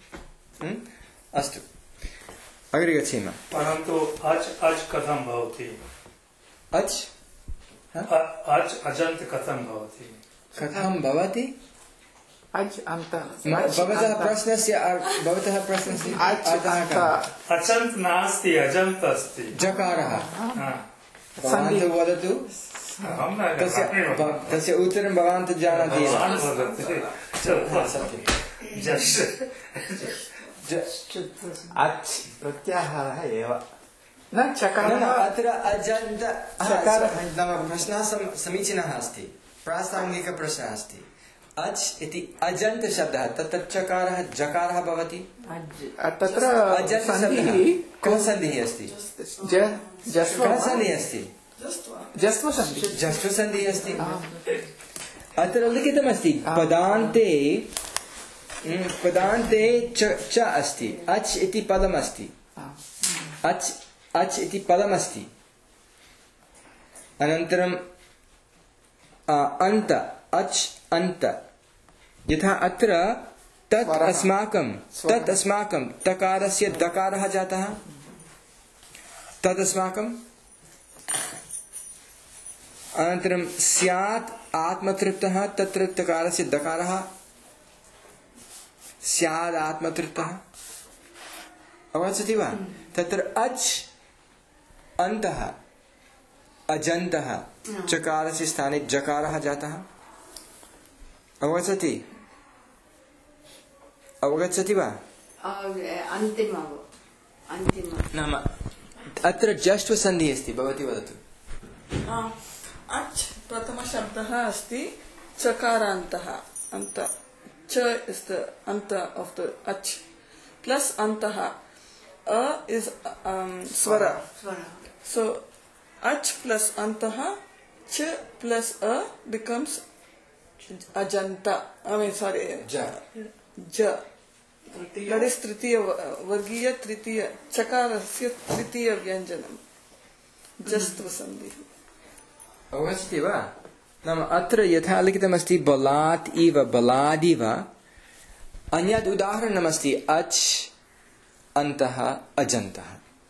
अस्तु अग्रे गच्छेम परन्तु अच् अच् कथं भवति अच् अच् अजन्त कथं भवति कथं भवति अज् अन्त भवतः प्रश्नस्य भवतः प्रश्नस्य अचन्त नास्ति अजन्त अस्ति जकारः भवान् वदतु तस्य उत्तरं भवान् तु जानाति अच् प्रत्याहारः एव न चकारः अत्र अजन्त नाम प्रश्नः समीचीनः अस्ति प्रासङ्गिकप्रश्नः अस्ति अच् इति अजन्त शब्दः तत्र चकारः जकारः भवति तत्र सन्धिः कः सन्धिः अस्ति कः सन्धिः अस्ति जस्वसन्धिः जस्वसन्धिः अस्ति अत्र लिखितमस्ति पदान्ते पदान्ते च च अस्ति अच् इति पदमस्ति अच् अच् इति पदमस्ति अनन्तरं अन्त अच् अन्त यथा अत्र तत् अस्माकं तत् अस्माकं तकारस्य दकारः जातः तत् अस्माकं अनन्तरं स्यात् आत्मतृप्तः तत्र तकारस्य दकारः स्याद् आत्मतृप्तः अवगच्छति वा तत्र अच् अन्तः अजन्तः चकारस्य स्थाने जकारः जातः। अवगच्छति अवगच्छति वा? अन्तिम अन्तिम नाम अत्र जष्ट्व सन्धिः अस्ति, भवती वदतु। अच् प्रथमशब्दः अस्ति चकारान्तः, अन्त च is the end of the अच् प्लस् अन्तः अ इस् स्वर, so ach plus antah ch plus a becomes ajanta. I mean sorry ja ja that is tritiya vargiya tritiya chakarasya tritiya vyanjanam jastva sandhi. अवगच्छति वा? नाम अत्र यथा लिखितमस्ति बलात् इव बलादिव, अन्यत् उदाहरणमस्ति अच् अन्तः अजन्तः।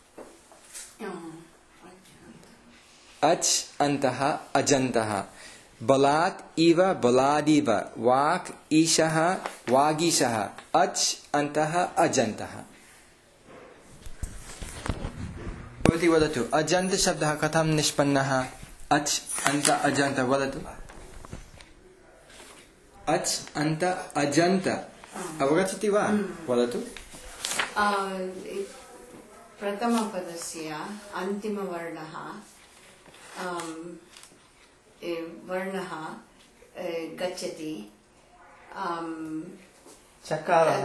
अच् अन्तः अजन्तः, बलात् इव बलादिव, वाक् ईशः वागीशः, अच् अन्तः अजन्तः। भवती वदतु अजन्त शब्दः कथं निष्पन्नः? अच् अन्त अजन्त वदतु। अच् अन्त अजन्त अवगच्छति वा? वदतु। प्रथमपदस्य अन्तिमवर्णः वर्णः गच्छति, चकारः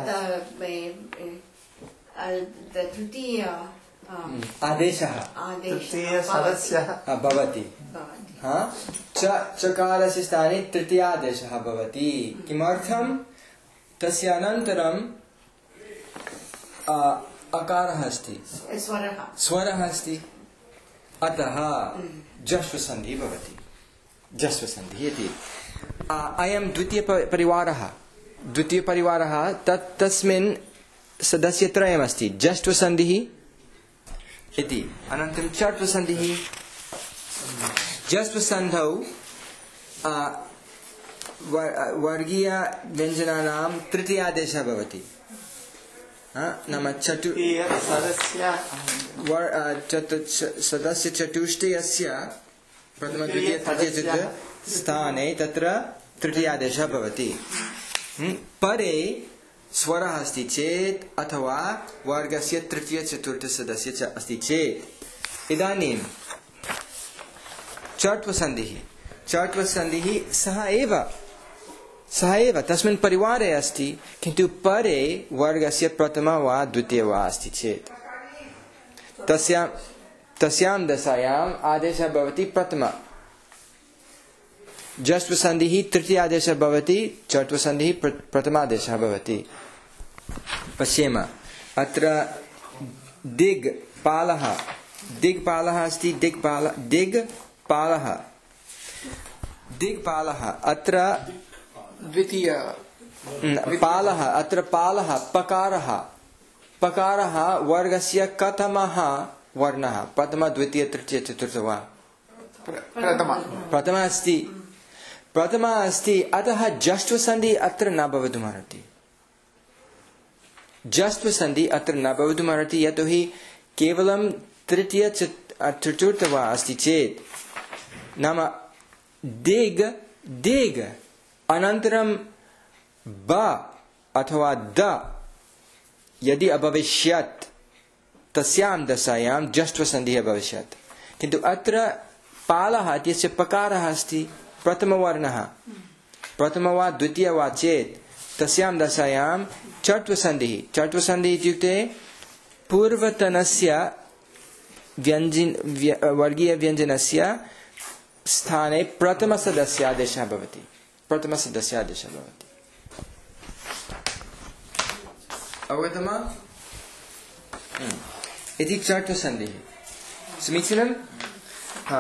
तृतीय आदेशः तृतीयसदस्यः भवति। च चकारस्य स्थाने तृतीयादेशः भवति। किमर्थं? तस्य अनन्तरं अकारः अस्ति, स्वरः अस्ति, अतः जश्व सन्धिः भवति। जश्व सन्धिः इति अयं द्वितीय परिवारः द्वितीय परिवारः तत् तस्मिन् सदस्यत्रयमस्ति, जश्व सन्धिः इति। अनन्तरं चट्व सन्धिः। जश्व सन्धौ वर्गीय व्यञ्जनानां तृतीयादेशः भवति। नाम चतु सदस्य चतुष्टयस्य प्रथम द्वितीय तृतीय चतुर्थ स्थाने तत्र तृतीयादेशः भवति। परे स्वरः अस्ति चेत् अथवा वर्गस्य तृतीय चतुर्थ सदस्य च अस्ति चेत् इदानीं चट्व सन्धिः चट्व सन्धिः सः एव सः एव तस्मिन् परिवारे अस्ति, किन्तु परे वर्गस्य प्रथम वा द्वितीय वा अस्ति चेत् तस्यां तस्यां दशायाम् आदेशः भवति प्रथम। जश्व सन्धिः तृतीयादेशः भवति, चट्व सन्धिः प्रथमादेशः भवति। पश्येम अत्र दिग् पालः दिग्पालः अस्ति, दिग्पाल दिग्पालः दिग्पालः अत्र द्वितीय पालः अत्र पालः पकारः पकारः वर्गस्य कथमः वर्णः? प्रथम द्वितीय तृतीय चतुर्थ वा? प्रथम प्रथम अस्ति प्रथम अस्ति अतः जश्व सन्धि अत्र न भवितुमर्हति। जश्व सन्धि अत्र न भवितुमर्हति यतोहि केवलं तृतीय चतुर्थ वा अस्ति चेत् नाम दिग् दिग् अनन्तरं ब अथवा द यदि अभविष्यत् तस्यां दशायां जष्ट्व सन्धिः भविष्यत्, किन्तु अत्र पालः इत्यस्य पकारः अस्ति, प्रथमवर्णः, प्रथम वा द्वितीय वा चेत् तस्यां दशायां चट्व सन्धिः चट्व सन्धिः इत्युक्ते पूर्वतनस्य व्यञ्जन वर्गीय व्यञ्जनस्य स्थाने प्रथमसदस्यादेशः भवति प्रथमसदस्यादेशः भवति। अवगतं वा? इति चट्व सन्धिः। समीचीनं? हा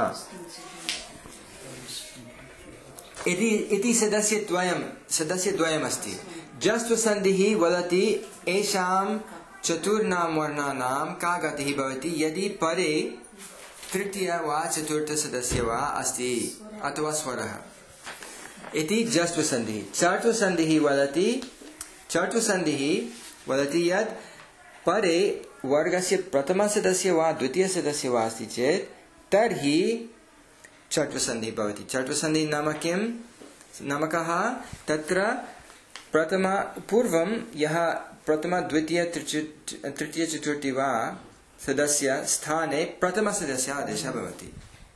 इति इति सदस्यद्वयं सदस्यद्वयमस्ति। जश्व सन्धिः वदति एषां चतुर्णां वर्णानां का गतिः भवति यदि परे तृतीय वा चतुर्थ सदस्य वा अस्ति अथवा स्वरः इति जश्व सन्धिः। चट्व सन्धिः वदति चट्व सन्धिः वदति यत् परे वर्गस्य प्रथम सदस्य वा द्वितीय सदस्य वा अस्ति चेत् तर्हि चट्वसन्धिः भवति। चट्वसन्धिः नाम किं? नाम कः? तत्र प्रथम पूर्वं यः प्रथम द्वितीय तृतीय चतुर्थी वा सदस्य स्थाने प्रथमसदस्य आदेशः भवति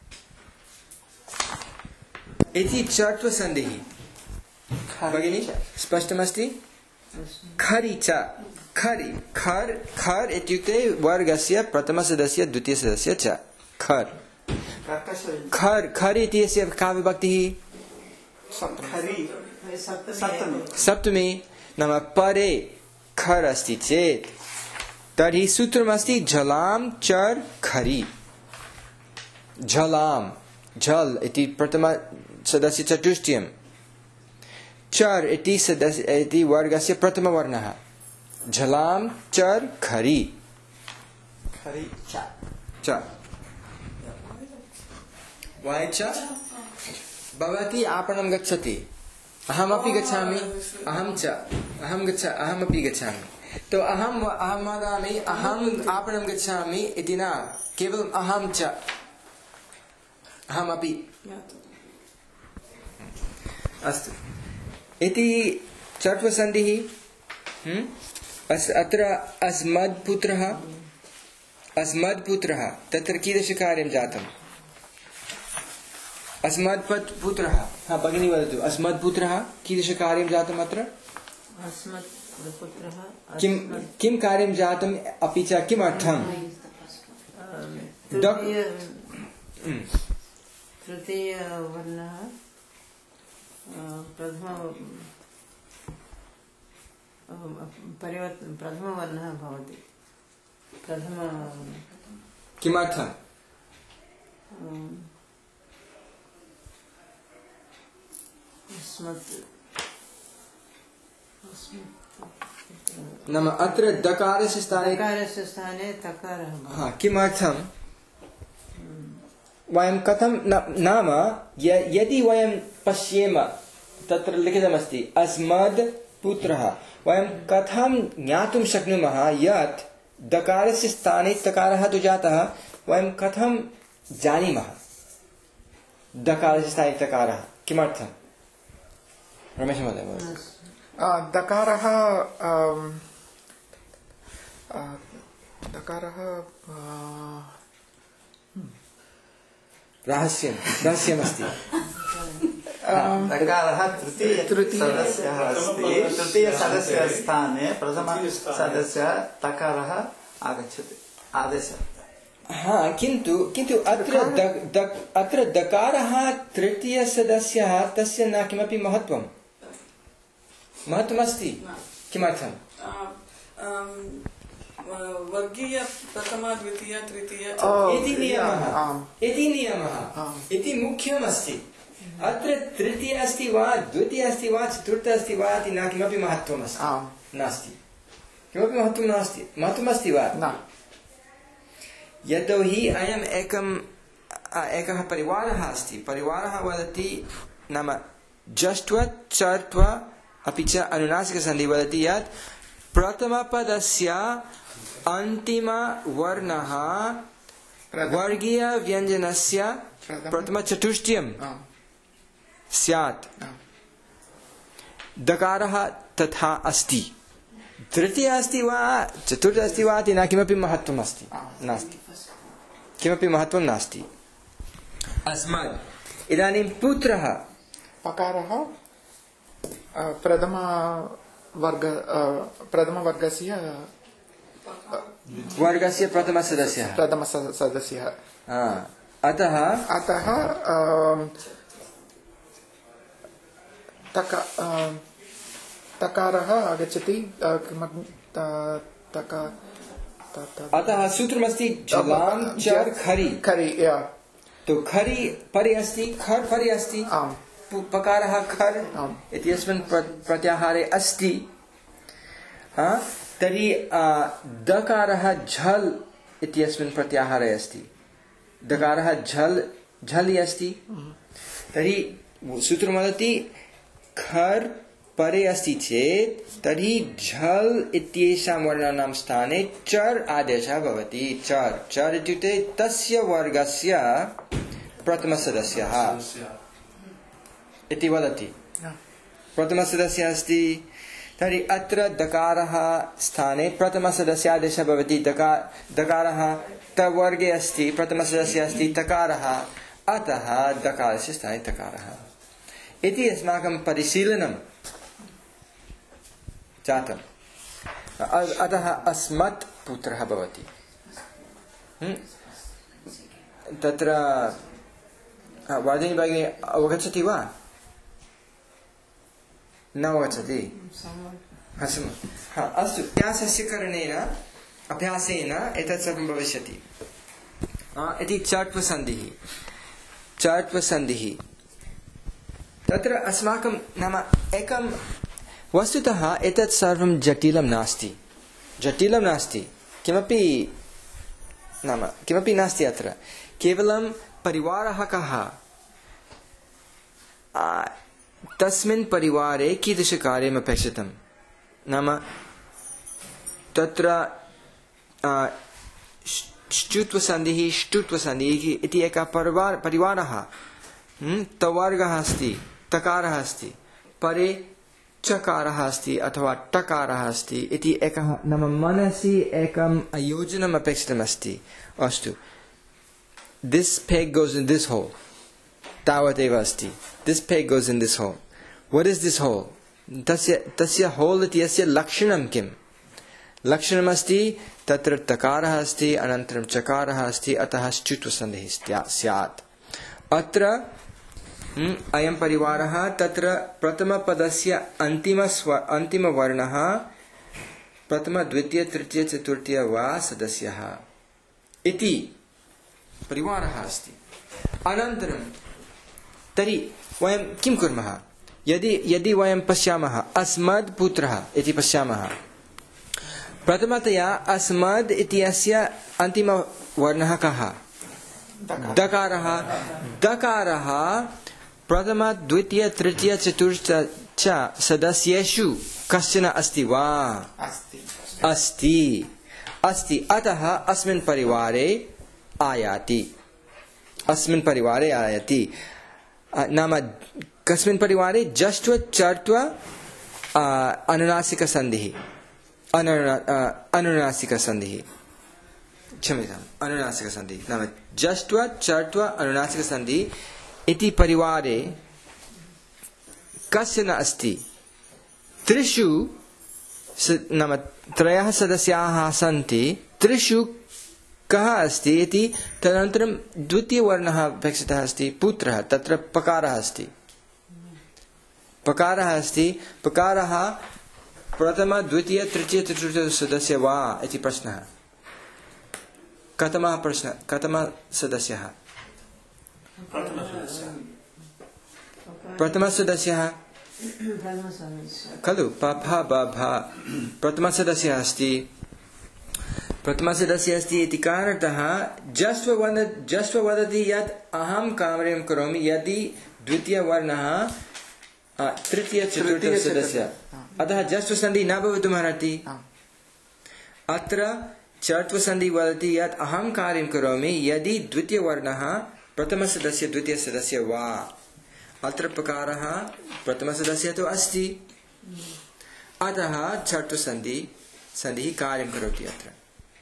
इति चट्वसन्धिः। भगिनी स्पष्टमस्ति? खरि च खरि खर् खर् इत्युक्ते वर्गस्य प्रथमसदस्य द्वितीयसदस्य च खर् खर् खर् इत्यस्य का विभक्तिः? सप्तमी। नाम परे खर् अस्ति चेत् तर्हि सूत्रमस्ति झलां चर् खरि। झलां झल् इति प्रथमसदस्य चतुष्टयम्, चर् इति सदस्य इति वर्गस्य प्रथमवर्णः। झलां चर् खरि च वाय च। भवती आपणं गच्छति, अहमपि गच्छामि, अहं च अहं गच्छ अहमपि गच्छामि। तो अहम् अहं वदामि अहम् आपणं गच्छामि इति न, केवलम् अहं च अहमपि। अस्तु इति चट्वसन्धिः। अत्र अस्मद्पुत्रः अस्मद्पुत्रः तत्र कीदृशकार्यं जातम्? अस्मद्पुत्रः। हा भगिनी वदतु, अस्मद्पुत्रः कीदृशकार्यं जातम् अत्र? अस्मद्पुत्रः किं किं कार्यं जातम्, अपि च किमर्थम्? तृतीयवर्णः प्रथम परिवर्तन प्रथमवर्णः भवति। प्रथम किमर्थम्? नाम अत्र दकारस्य स्थाने दकारस्य स्थाने तकारः। हा किमर्थम्? वयं कथं नाम यदि वयं पश्येम तत्र लिखितमस्ति अस्मद् पुत्रः, वयं कथं ज्ञातुं शक्नुमः यत् दकारस्य स्थाने तकारः तु जातः? वयं कथं जानीमः दकारस्य स्थाने तकारः? किमर्थम्? रमेश महोदय। दकारः दकारः रहस्यं रहस्यमस्ति। दकारः तृतीयसदस्यः अस्ति। तृतीयसदस्यस्थाने प्रथमसदस्य तकारः आगच्छति आदेशः। हा किन्तु किन्तु अत्र द, द, अत्र दकारः तृतीयसदस्यः, तस्य न किमपि महत्वं महत्वमस्ति। किमर्थम्? वर्गीय प्रथम द्वितीय तृतीय इति नियमः इति नियमः इति मुख्यमस्ति। अत्र तृतीय अस्ति वा द्वितीय अस्ति वा चतुर्थ अस्ति वा इति न किमपि महत्वमस्ति नास्ति। किमपि महत्वं नास्ति। महत्वमस्ति वा न? यतोहि अयम् एकम् एकः परिवारः अस्ति। परिवारः वदति नाम जष्ट्व चर्त्व अपि च अनुनासिकसन्धिः वदति यत् प्रथमपदस्य अन्तिमवर्णः वर्गीयव्यञ्जनस्य प्रथमचतुष्टयं स्यात्। दकारः तथा अस्ति। तृतीय अस्ति वा चतुर्थ अस्ति वा इति न किमपि महत्वम् अस्ति नास्ति। किमपि महत्वं नास्ति। अस्मद् इदानीं पुत्रः पकारः प्रथम वर्ग प्रथमवर्गस्य वर्गस्य प्रथमसदस्यः प्रथमसदस्यः। अतः अतः तक तकारः आगच्छति। अतः सूत्रमस्ति झलां चर् खरि खरि। तो खरि परि अस्ति, खर् परि अस्ति, पकारः खर् इत्यस्मिन् प्रत्याहारे अस्ति। तर्हि दकारः झल् इत्यस्मिन् प्रत्याहारे अस्ति। दकारः झल् झलि अस्ति। तर्हि सूत्रं वदति खर् परे अस्ति चेत् तर्हि झल् इत्येषां वर्णानां स्थाने चर् आदेशः भवति। चर् चर् इत्युक्ते तस्य वर्गस्य प्रथमसदस्यः इति वदति। प्रथमसदस्यः अस्ति तर्हि अत्र दकारः स्थाने प्रथमसदस्यादेशः भवति। दकार दकारः तवर्गे अस्ति, प्रथमसदस्यः अस्ति तकारः, अतः दकारस्य स्थाने तकारः इति अस्माकं परिशीलनं जातम्। अतः अस्मत् पुत्रः भवति। तत्र वार्धिनी भगिनी अवगच्छति वा? न अवगच्छति? अस्तु, अभ्यासस्य करणेन अभ्यासेन एतत् सर्वं भविष्यति इति चट्वसन्धिः। चट्वसन्धिः तत्र अस्माकं नाम एकं वस्तुतः एतत् सर्वं जटिलं नास्ति। जटिलं नास्ति, किमपि नाम किमपि नास्ति अत्र। केवलं परिवारः कः, तस्मिन् परिवारे कीदृशकार्यम् अपेक्षितं। नाम तत्र ष्टुत्वसन्धिः ष्टुत्वसन्धिः इति एकः परिवार परिवारः तवर्गः अस्ति, तकारः अस्ति, परे चकारः अस्ति अथवा टकारः अस्ति इति एकः नाम मनसि एकम् आयोजनम् अपेक्षितम् अस्ति। अस्तु, this peg goes in this hole, तावदेव अस्ति। this peg goes in this hole. What is this hole? तस्य तस्य hole इत्यस्य लक्षणं किम्? लक्षणम् अस्ति तत्र तकारः अस्ति, अनन्तरं चकारः अस्ति, अतः ष्टुत्वसन्धिः स्यात्। अत्र अयं परिवारः तत्र प्रथमपदस्य अन्तिमस्व अन्तिमवर्णः प्रथम द्वितीय तृतीय चतुर्थी वा सदस्यः इति परिवारः अस्ति। अनन्तरं तर्हि वयं किं कुर्मः? यदि यदि वयं पश्यामः अस्मद् पुत्रः इति पश्यामः, प्रथमतया अस्मद् इत्यस्य अन्तिमवर्णः कः? दकारः। दकारः प्रथम द्वितीय तृतीय चतुर्थ च सदस्येषु कश्चन अस्ति वा? अस्ति अस्ति अतः अस्मिन् परिवारे आयाति। अस्मिन् परिवारे आयाति नाम कस्मिन् परिवारे? जष्ट्व चर्त्व अनुनासिकसन्धिः अनुनासिकसन्धिः क्षम्यताम् अनुनासिकसन्धिः नाम जष्ट्व चर्त्व अनुनासिकसन्धिः इति परिवारे कश्चन अस्ति? त्रिषु नाम त्रयः सदस्याः सन्ति, त्रिषु कः अस्ति इति तदनन्तरं द्वितीयवर्णः अपेक्षितः अस्ति, पुत्रः। तत्र पकारः अस्ति, पकारः अस्ति। पकारः प्रथम द्वितीय तृतीय चतुर्थ सदस्य वा इति प्रश्नः। कथमः प्रश्नः? कथमः सदस्यः? प्रथमसदस्यः खलु? पभ बभ प्रथमसदस्यः अस्ति। प्रथमसदस्यः अस्ति इति कारणतः जस्व वद जस्व वदति यत् अहं कार्यं करोमि यदि द्वितीयवर्णः तृतीय चतुर्थ सदस्यः, अतः जस्व सन्धिः न भवितुमर्हति। अत्र चर्त्वसन्धि वदति यत् अहं कार्यं करोमि यदि द्वितीयवर्णः प्रथमसदस्य द्वितीयसदस्य वा। अत्र प्रकारः प्रथमसदस्यः तु अस्ति, अतः चर्त्वसन्धि सन्धिः कार्यं करोति अत्र।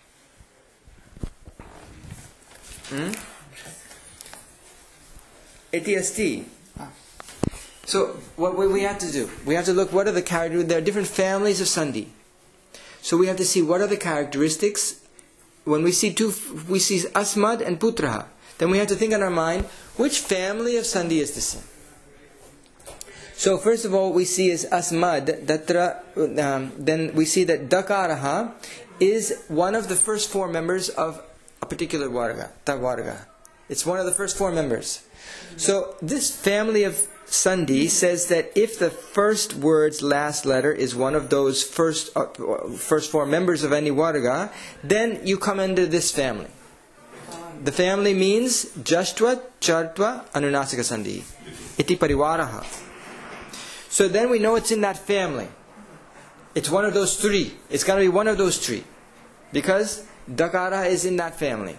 इति अस्ति। So what we have to do, we have to look what are the characteristics. There are different families of sandhi. So we have to see what are the characteristics. When we see two, we see asmad and putraha. Then we have to think in our mind, which family of sandhi is this in? So first of all, we see is asmad, datra, um, then we see that dakaraha is one of the first four members of a particular varga, ta varga. It's one of the first four members. So this family of sandhi says that if the first word's last letter is one of those first uh, first four members of any varga, then you come into this family. The family means jashtva, chartva, anunasika sandhi. Iti parivaraha. So then we know it's in that family. It's one of those three. It's got to be one of those three. Because dakara is in that family.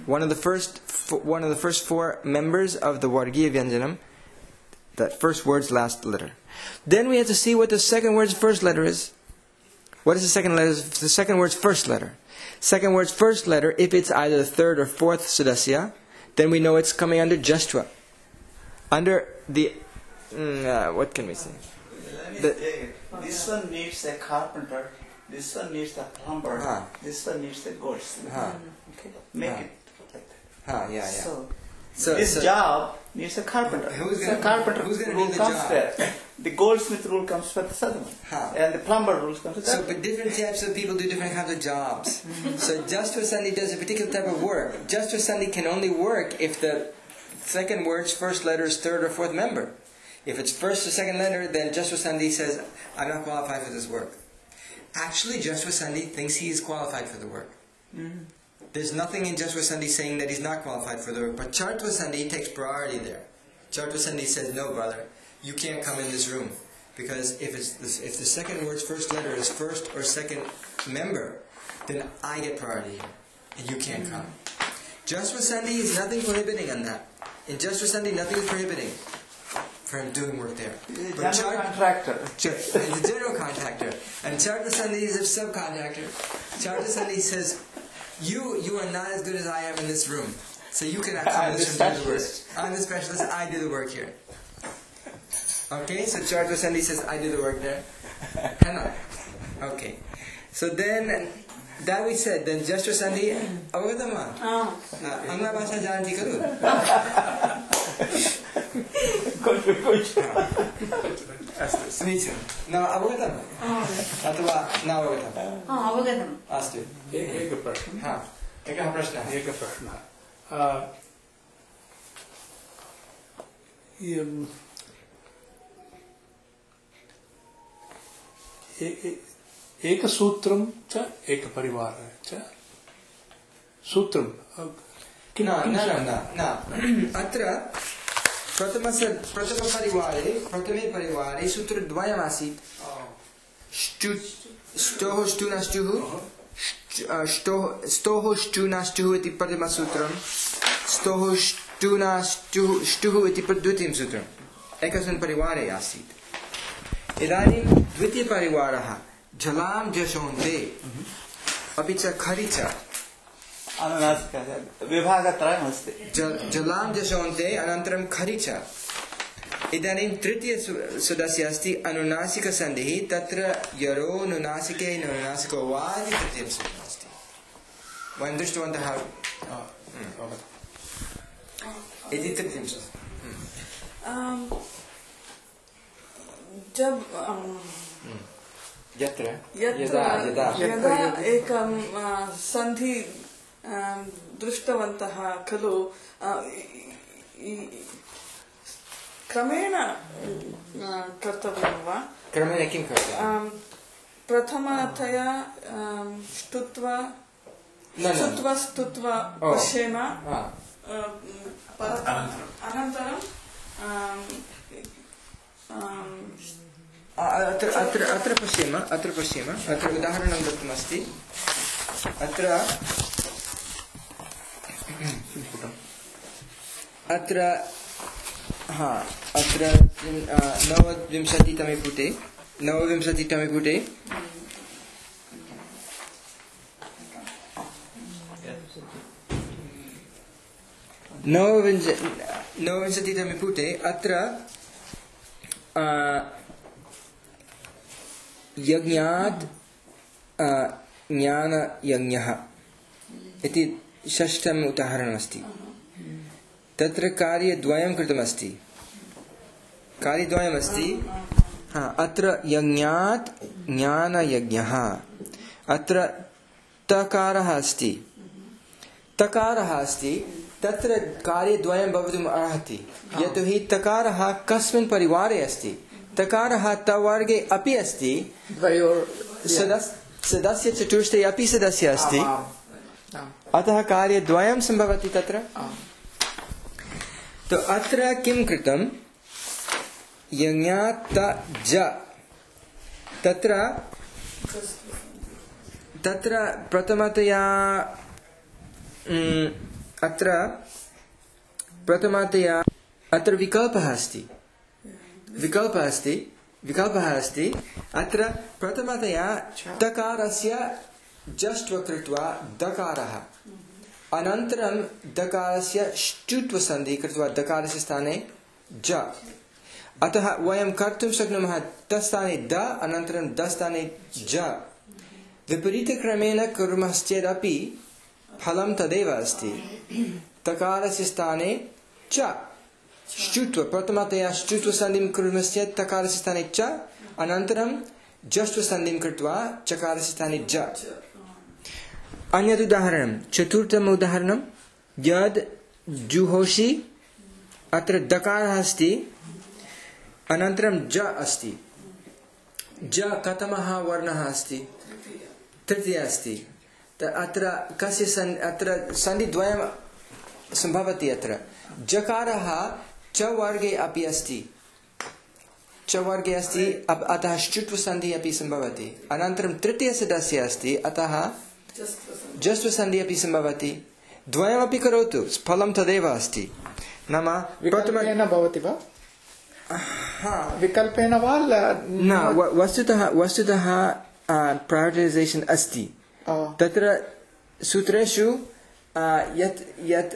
One of the first, one of the first four members of the Vargiya Vyanjanam. That first word's last letter. Then we have to see what the second word's first letter is. What is the second letter? The second word's first letter. Second word's first letter, if it's either the third or fourth Sadasya, then we know it's coming under Jashtva. Under the, mm, uh, what can we say? Let me The- say, this one needs a carpenter, this one needs a plumber, Huh. this one needs a goldsmith. Huh. Okay, make Huh. it like that. Huh, yeah, yeah. So, So, this so- job needs a carpenter. Who's So gonna- carpenter who's gonna rule do the comes job? there. The goldsmith rule comes for the southern one. Huh. And the plumber rule comes for So, that. but different types of people do different kinds of jobs. So, Jashtva Sandhi does a particular type of work. Jashtva Sandhi can only work if the second word's first letter is third or fourth member. If it's first or second letter, then Jashtva Sandhi says, I'm not qualified for this work. Actually, Jashtva Sandhi thinks he is qualified for the work. There's nothing in Jashtva Sandhi saying that he's not qualified for the work. But Chartva Sandhi takes priority there. Chartva Sandhi says, no, brother, you can't come in this room. Because if it's the, if the second word's first letter is first or second member, then I get priority here. And you can't come. Jashtva Sandhi is nothing prohibiting on that. In Jashtva Sandhi, nothing is prohibiting for him doing work there. The But general Chart- contractor. Ch- and the general contractor. And Chartva Sandhi is a subcontractor. Chartva Sandhi says, you you are not as good as I am in this room. So you cannot come I'm in the this room and do the work. specialist. I'm the specialist, I do the work here. Okay, so Chartva Sandhi says, I do the work there. Hannah. Okay. So then, that we said, then Jashtva Sandhi, avagatama. Angla bhasha janti karu. अस्तु समीचीनं न अवगतं अथवा न अवगतं अवगतम् अस्तु एकः प्रश्नः हा एकः प्रश्नः एकः प्रश्नः अ, इयम् ए- ए- एकसूत्रं च एकपरिवारः च सूत्रं अ, किं न किं न न न न अत्र प्रथमस प्रथमपरिवारे प्रथमे परिवारे सूत्रद्वयमासीत् ष्टु ष्टोः ष्टुनष्टुः ष्टोः स्तोः ष्टुनष्टुः इति प्रथमसूत्रं स्तोः ष्टुनष्टुः ष्टुः इति द्वितीयं सूत्रम् एकस्मिन् परिवारे आसीत् इदानीं द्वितीयपरिवारः जलां जशोन्ते अपि च खरि च अनुनासिका विभागत्रयमस्ति जल- जलां जशोन्ते अनन्तरं खरि च इदानीं तृतीय सदस्य अस्ति अनुनासिकसन्धिः तत्र यरो नुनासिके नुनासिको वा इति तृतीयं सूत्रमस्ति वयं दृष्टवन्तः इति तृतीयं सूत्रम् um, जब um, यत्र यत्र यदा यदा यदा एकं uh, सन्धि um, दृष्टवन्तः खलु uh, इ- इ- क्रमेण uh, कर्तव्यं वा क्रमेण किं कर्तव्यम् um, प्रथमतया um, ष्टुत्वा न, न, न। ष्टुत्वा स्तुत्वा ओ। पश्येम हा, um, परत- अनन्तरं um, um, अत्र अत्र अत्र पश्येम अत्र पश्येम अत्र उदाहरणं दत्तमस्ति अत्र अत्र हा अत्र अ, नवविंशतितमे पुटे नवविंशतितमे पुटे नवविंश नवविंशतितमे पुटे अत्र अ, यज्ञात् अ, ज्ञानयज्ञः इति षष्ठम् उदाहरणमस्ति तत्र कार्यद्वयं कृतमस्ति कार्यद्वयमस्ति हा अत्र यज्ञात् ज्ञानयज्ञः अत्र तकारः अस्ति तकारः अस्ति तत्र कार्यद्वयं भवितुम् अर्हति यतोहि तकारः कस्मिन् परिवारे अस्ति तकारः तवर्गे अपि अस्ति द्वयोर् सदस्य सदस्य चतुष्टये अपि सदस्य अस्ति आम्, आम्, अतः कार्यद्वयं सम्भवति तत्र आम्। तो अत्र किं कृतं यज्ञात् ज तत्र तत्र प्रथमतया अत्र प्रथमतया अत्र विकल्पः अस्ति विकल्पः अस्ति विकल्पः अस्ति अत्र प्रथमतया तकारस्य जष्ट्व कृत्वा दकारः अनन्तरं दकारस्य ष्टुत्व सन्धिः कृत्वा दकारस्य स्थाने ज अतः वयं कर्तुं शक्नुमः तस्थाने द अनन्तरं दस्थाने ज विपरीतक्रमेण कुर्मश्चेदपि फलं तदेव अस्ति तकारस्य स्थाने च ष्टुत्व प्रथमतया ष्टुत्व सन्धिं कुर्मश्चेत् तकारस्य स्थाने च अनन्तरं जष्ट्व सन्धिं कृत्वा चकारस्य स्थाने ज अन्यत् उदाहरणं चतुर्थम् उदाहरणं यद् जुहोषि अत्र दकारः अस्ति अनन्तरं ज अस्ति ज कथमः वर्णः अस्ति तृतीयः अस्ति अत्र कस्य सन् अत्र सन्धिद्वयं सम्भवति अत्र जकारः च वर्गे अपि अस्ति च वर्गे अस्ति अतः ष्टुत्व सन्धिः अपि सम्भवति अनन्तरं तृतीयसदस्य अस्ति अतः जस्त्व सन्धिः अपि सम्भवति द्वयमपि करोतु फलं तदेव अस्ति नाम विकल्पेन भवति वा विकल्पेन वा न वस्तुतः वस्तुतः प्रायोरिटैसेशन् अस्ति तत्र सूत्रेषु यत् यत्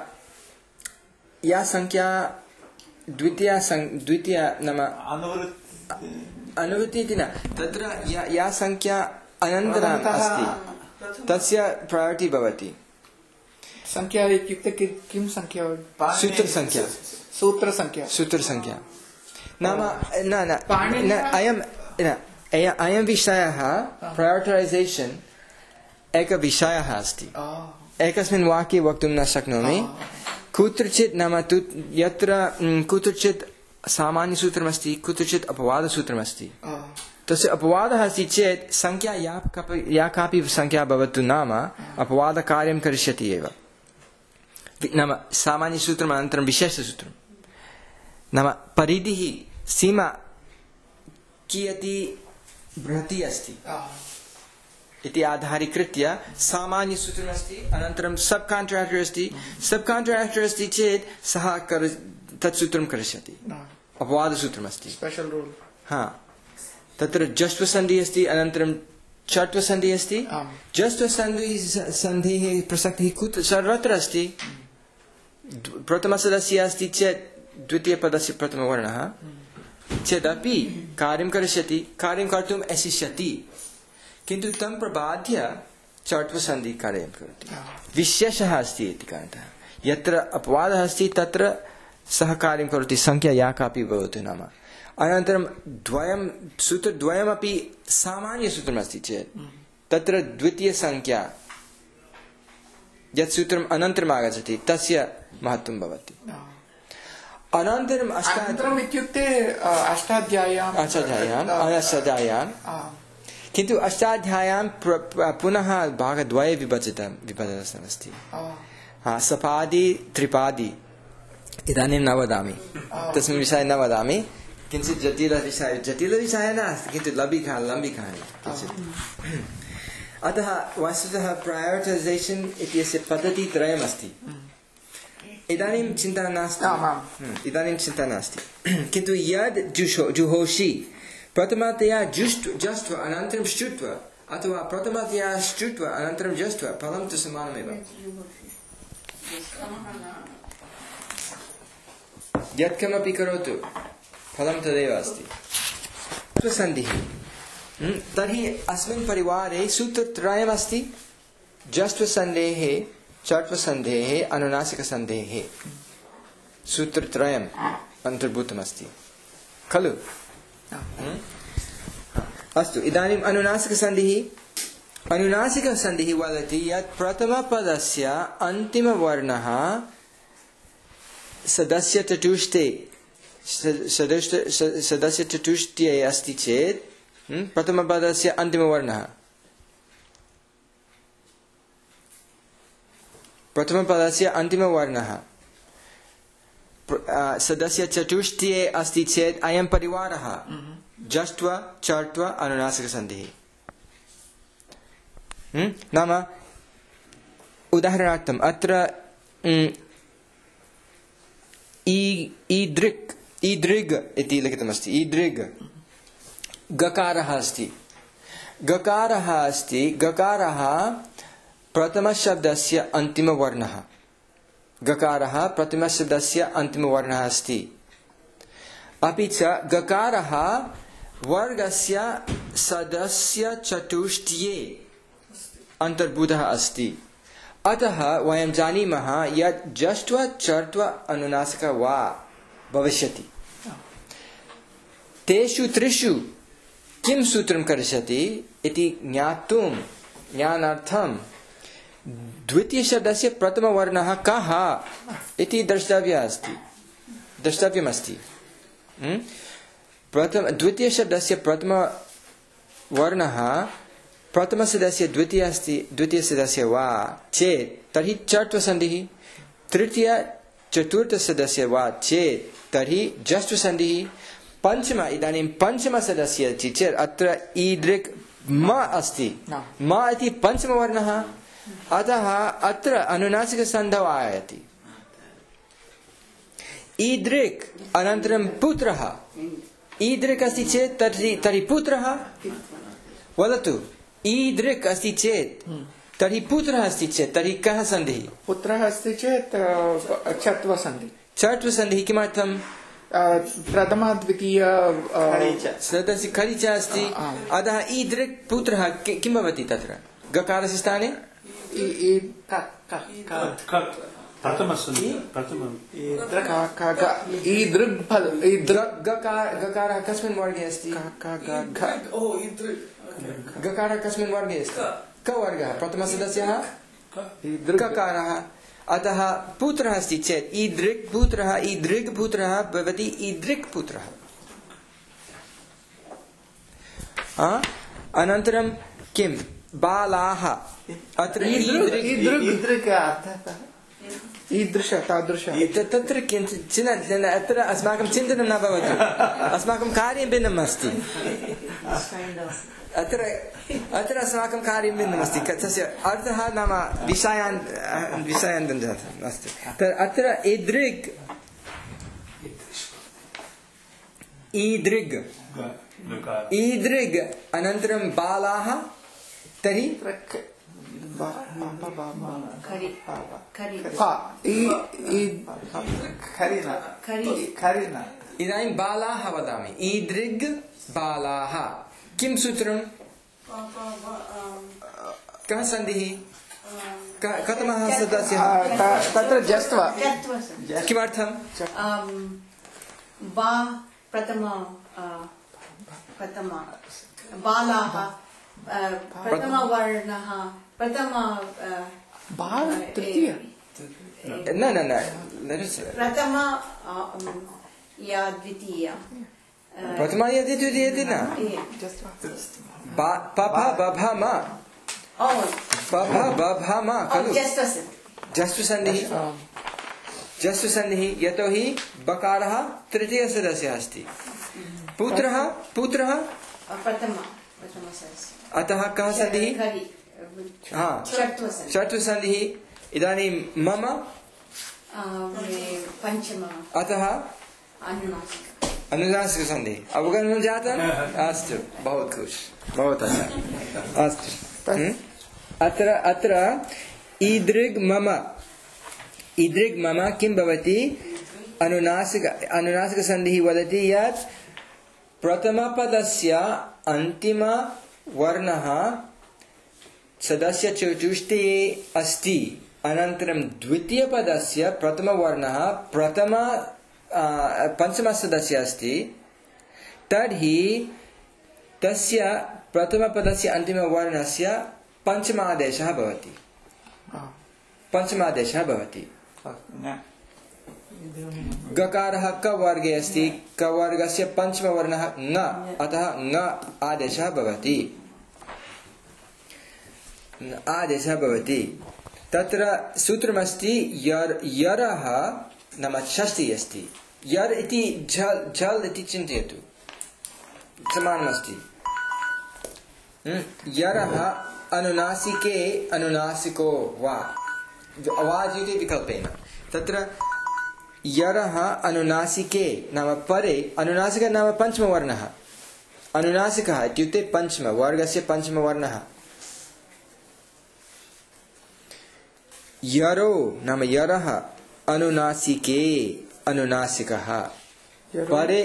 या संख्या द्वितीया द्वितीया नाम अनुवृत्ति इति न तत्र या संख्या अनन्तरम् अस्ति तस्य प्रायोरिटी भवति संख्या इत्युक्ते किं संख्या सूत्रसंख्या सूत्रसंख्या सूत्रसंख्या नाम न न अयं न अयं विषयः प्रायोरिटैसेशन् एकः विषयः अस्ति एकस्मिन् वाक्ये वक्तुं न शक्नोमि कुत्रचित् नाम तु यत्र कुत्रचित् सामान्यसूत्रमस्ति कुत्रचित् अपवादसूत्रमस्ति तस्य अपवादः अस्ति चेत् संख्या या कापि या कापि संख्या भवतु नाम अपवादकार्यं करिष्यति एव नाम सामान्यसूत्रम् अनन्तरं विशेषसूत्रं नाम परिधिः सीमा कियती बृहती अस्ति इति आधारीकृत्य सामान्यसूत्रमस्ति अनन्तरं सब काण्ट्राक्टर् अस्ति सब काण्ट्राक्टर् अस्ति चेत् सः तत् सूत्रं करिष्यति अपवादसूत्रमस्ति स्पेशल् रूल् हा तत्र जष्ट्व सन्धिः अस्ति अनन्तरं चट्व सन्धिः अस्ति जष्ट्व सन्धिः सन्धिः प्रसक्तिः कुत्र सर्वत्र अस्ति प्रथमसदस्य अस्ति चेत् द्वितीयपदस्य प्रथमवर्णः चेदपि कार्यं करिष्यति कार्यं कर्तुम् एषिष्यति किन्तु तं प्रबाद्य चट्व सन्धिः कार्यं करोति विशेषः अस्ति इति कारणतः यत्र अपवादः अस्ति तत्र सः कार्यं करोति संख्या या कापि भवतु नाम अनन्तरं द्वयं सूत्रद्वयमपि सामान्यसूत्रमस्ति चेत् तत्र द्वितीयसंख्या यत् सूत्रम् अनन्तरम् आगच्छति तस्य महत्त्वं भवति अनन्तरम् अनन्तरम् इत्युक्ते अष्टाध्याय्याम् अष्टाध्याय्याम् अष्टाध्याय्याम् किन्तु अष्टाध्याय्यां पुनः भागद्वये विभजितं विभजितमस्ति हा सपादि त्रिपादि इदानीं न वदामि तस्मिन् विषये न वदामि किञ्चित् जटिलविषयः जटिलविषयः नास्ति किन्तु लम्बिका लम्बिकानि अतः वस्तुतः प्रायोरिटैसेशन् इत्यस्य पद्धतित्रयमस्ति इदानीं चिन्ता नास्ति इदानीं चिन्ता नास्ति किन्तु यद् जुषो जुहोषि प्रथमतया जुष्ट् जष्ट्व अनन्तरं ष्टुत्व अथवा प्रथमतया ष्टुत्व अनन्तरं जष्ट्व फलं तु समानमेव यत्किमपि करोतु फलं तदेव अस्ति सन्धिः तर्हि अस्मिन् परिवारे सूत्रत्रयमस्ति जष्ट्वसन्धेः चट्वसन्धेः अनुनासिकसन्धेः सूत्रत्रयम् अन्तर्भूतमस्ति खलु अस्तु इदानीम् अनुनासिकसन्धिः अनुनासिकसन्धिः वदति यत् प्रथमपदस्य अन्तिमवर्णः सदस्य चतुष्टे सदस्य चतुष्टये अस्ति चेत् प्रथमपदस्य अन्तिमवर्णः प्रथमपदस्य अन्तिमवर्णः सदस्य चतुष्टये अस्ति चेत् अयं परिवारः जष्ट्व चट्व अनुनासिकसन्धिः नाम उदाहरणार्थम् अत्र ईदृक् ईदृग् इति लिखितमस्ति। ईदृग् गकारः अस्ति। गकारः अस्ति गकारः प्रथमशब्दस्य अन्तिमवर्णः। गकारः प्रथमशब्दस्य अन्तिमवर्णः अस्ति। अपि च गकारः वर्गस्य सदस्यचतुष्टये अन्तर्भूतः अस्ति। अतः वयं जानीमः यत् जष्ट्व चर्त्व अनुनासिक वा भविष्यति। तेषु त्रिषु किं सूत्रं करिष्यति इति ज्ञातुं ज्ञानार्थं द्वितीयशब्दस्य प्रथमवर्णः कः इति द्रष्टव्यः अस्ति द्रष्टव्यमस्ति। प्रथम द्वितीयशब्दस्य प्रथमवर्णः प्रथमसदस्य द्वितीय अस्ति द्वितीयसदस्य वा चेत् तर्हि चर्त्वसन्धिः। तृतीय चतुर्थसदस्य वा चेत् तर्हि जष्ट्वसन्धिः। पंचम इदानीं पञ्चमसदस्य अस्ति चेत् अत्र ईदृक् म अस्ति। म इति पञ्चमवर्णः। अतः अत्र अनुनासिकसन्धौ आयाति। ईदृक् अनन्तरं पुत्रः। ईदृक् अस्ति चेत् तर्हि तर्हि पुत्रः वदतु। ईदृक् अस्ति चेत् तर्हि पुत्रः अस्ति चेत् तर्हि कः सन्धिः? पुत्रः अस्ति चेत् चत्वसन्धिः। चत्वसन्धिः किमर्थं? प्रथम द्वितीय सदस्य खरिच अस्ति। अतः ईदृक् पुत्रः किं भवति तत्र गकारस्य स्थाने? गकारः कस्मिन् वर्गे अस्ति? गकारः कस्मिन् वर्गे अस्ति? क वर्गः प्रथमसदस्यः गकारः। अतः पुत्रः अस्ति चेत् ईदृक् पुत्रः ईदृग् पुत्रः भवति ईदृक् पुत्रः। अनन्तरं किं बालाः। अत्र ईदृश तादृश तत्र किञ्चित् अत्र अस्माकं चिन्तनं न भवति। अस्माकं कार्यं भिन्नम् अस्ति। अत्र अत्र अस्माकं कार्यं भिन्नमस्ति। तस्य अर्थः नाम विषयान् विषयान् अस्ति। अत्र ईदृग् ईदृग् ईदृग् अनन्तरं बालाः तर्हि इदानीं बालाः वदामि। ईदृग् बालाः किं सूत्रं? कः सन्धिः? कथमः सदस्यः? तत्र जष्ट्व। किमर्थं? बा प्रथम प्रथम बालाः प्रथमवर्णः प्रथम तृतीय न न न प्रथम या द्वितीय प्रथमा या द्वितीय इति न पभ बभ म पभ बभ म खलु जष्ट्वसन्धिः जष्ट्वसन्धिः। यतोहि बकारः तृतीयसदस्यः अस्ति। पुत्रः पुत्रः प्रथम अतः कः सन्धिः? चतुर्थसन्धिः। इदानीं मम पंचम अतः अनुनासिकसन्धिः। अवगमनं जातम्? अस्तु बहुत खुश बहुत अच्छा। अस्तु अत्र अत्र ईदृग् मम ईदृग् मम किं भवति? अनुनासिक अनुनासिकसन्धिः वदति यत् प्रथमपदस्य अन्तिमवर्णः सदस्यचतुष्टये अस्ति। अनन्तरं द्वितीयपदस्य प्रथमवर्णः प्रथम पञ्चमसदस्यः अस्ति। तर्हि तस्य प्रथमपदस्य अन्तिमवर्णस्य पञ्चमादेशः भवति। पञ्चमादेशः भवति। गकारः क वर्गे अस्ति। क वर्गस्य पञ्चमवर्णः ङ। अतः ङ आदेशः भवति आदेशः भवति। तत्र सूत्रमस्ति यर् यरः नाम षष्ठी अस्ति। यर् इति झल् झल् इति चिन्तयतु समानमस्ति। यरः अनुनासिके अनुनासिको वा वा इत्युक्ते विकल्पेन तत्र यरः अनुनासिके नाम परे अनुनासिकः नाम पञ्चमवर्णः अनुनासिकः इत्युक्ते पञ्चमवर्गस्य पञ्चमवर्णः यरो नाम यरः अनुनासिके अनुनासिकः परे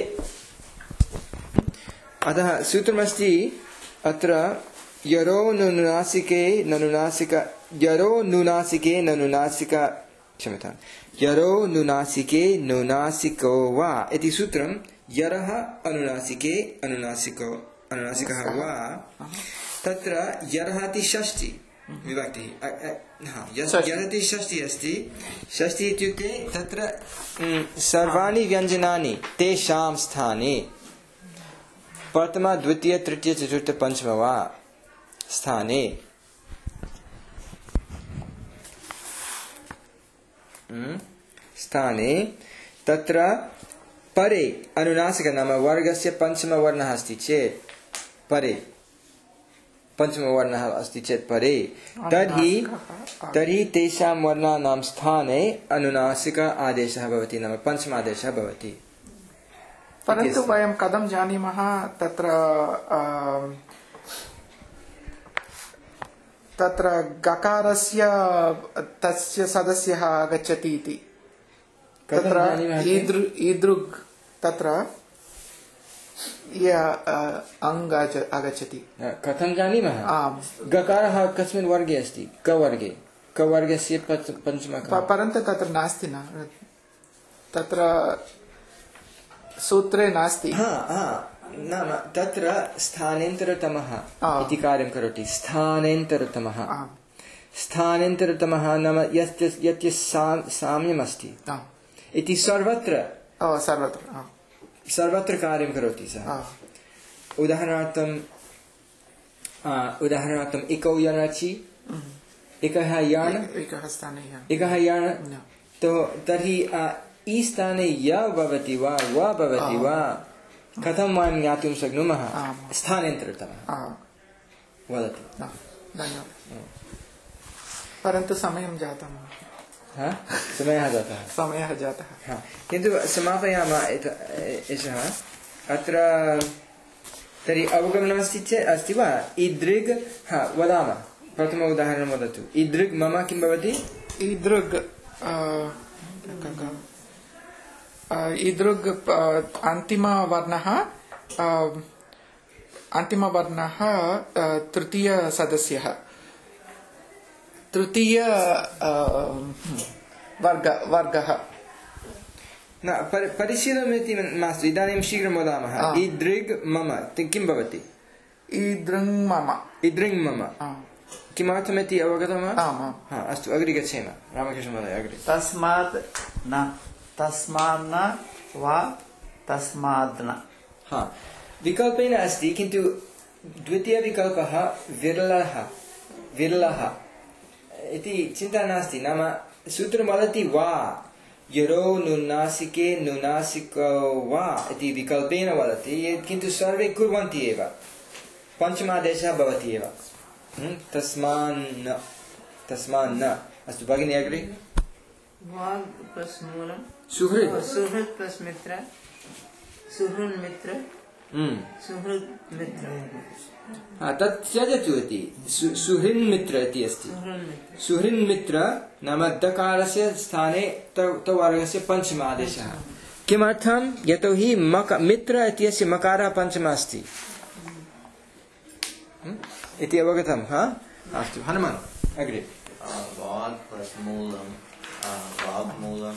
अतः सूत्रमस्ति अत्र यरो नुनासिके ननुनासिक यरो नुनासिके ननुनासिक क्षम्यतां यरो नुनासिके नुनासिको वा इति सूत्रं यरः अनुनासिके अनुनासिको अनुनासिकः वा तत्र यरः इति षष्ठी विभक्तिः यरः इति षष्ठी अस्ति षष्ठी इत्युक्ते तत्र सर्वाणि व्यञ्जनानि तेषां स्थाने प्रथम द्वितीय तृतीय चतुर्थ पंचम वा स्थाने स्थाने तत्र परे अनुनासिक नाम वर्गस्य पंचमवर्णः अस्ति चेत् परे पंचमवर्णः अस्ति चेत् परे तर्हि तर्हि तेषां वर्णानां स्थाने अनुनासिक आदेशः भवति नाम पंचमादेशः भवति परन्तु वयं कथं जानीमः तत्र तत्र गकारस्य तस्य सदस्यः आगच्छति इति तत्र ईदृग् तत्र अङ्ग आगच्छति कथं जानीमः गकारः कस्मिन् वर्गे अस्ति कवर्गे कवर्गस्य पञ्चमः परन्तु तत्र नास्ति न तत्र सूत्रे नास्ति नाम तत्र स्थानेन्तरतमः इति कार्यं करोति स्थानेन्तरतमः स्थानेन्तरतमः नाम यत् यत् साम्यमस्ति इति सर्वत्र सर्वत्र सर्वत्र कार्यं करोति सः उदाहरणार्थम् उदाहरणार्थम् इकौ यणचि एकः यण् एकः स्थाने एकः यण् तो तर्हि ई स्थाने य भवति वा व भवति वा कथं वयं ज्ञातुं शक्नुमः स्थानेन्तरतमः वदतु धन्यवादः परन्तु समयं जातं समयः जातः समयः जातः किन्तु समापयामः एषः अत्र तर्हि अवगमनमस्ति चेत् अस्ति वा ईदृग् हा वदामः प्रथम उदाहरणं वदतु ईदृग् मम किं भवति ईदृग् ईदृग् अन्तिमवर्णः अन्तिमवर्णः तृतीयसदस्यः तृतीय वर्ग वर्गः न परिशीलनमिति मास्तु इदानीं शीघ्रं वदामः ईदृग् मम किं भवति ईदृङ् मम ईदृङ् मम किमर्थमिति अवगतं वा अस्तु अग्रे गच्छेम रामकृष्णमहोदय अग्रे तस्मात् न तस्मान्न वा तस्मात् न हा विकल्पेन अस्ति किन्तु द्वितीयविकल्पः विरलः विरलः इति चिन्ता नास्ति नाम सूत्रं वदति वा यरो नुनासिके नुनासिको वा इति विकल्पेन वदति किन्तु सर्वे कुर्वन्ति एव पञ्चमादेशः भवति एव तस्मान्न तस्मान्न अस्तु भगिनी अग्रे वाग् प्लस् मूलं सुहृत् सुहृत् प्लस् मित्र सुहृन् मित्र सुहृत् मित्र तत् त्यजतु इति सुहृन् मित्र इति अस्ति सुहृन् मित्र नाम दकारस्य स्थाने तवर्गस्य पञ्चमादेशः किमर्थं यतोहि मक मित्र इत्यस्य मकारः पञ्चमः अस्ति इति अवगतं हा अस्तु हनुमान् अग्रे वाग् प्लस् मूलं वाग्मूलं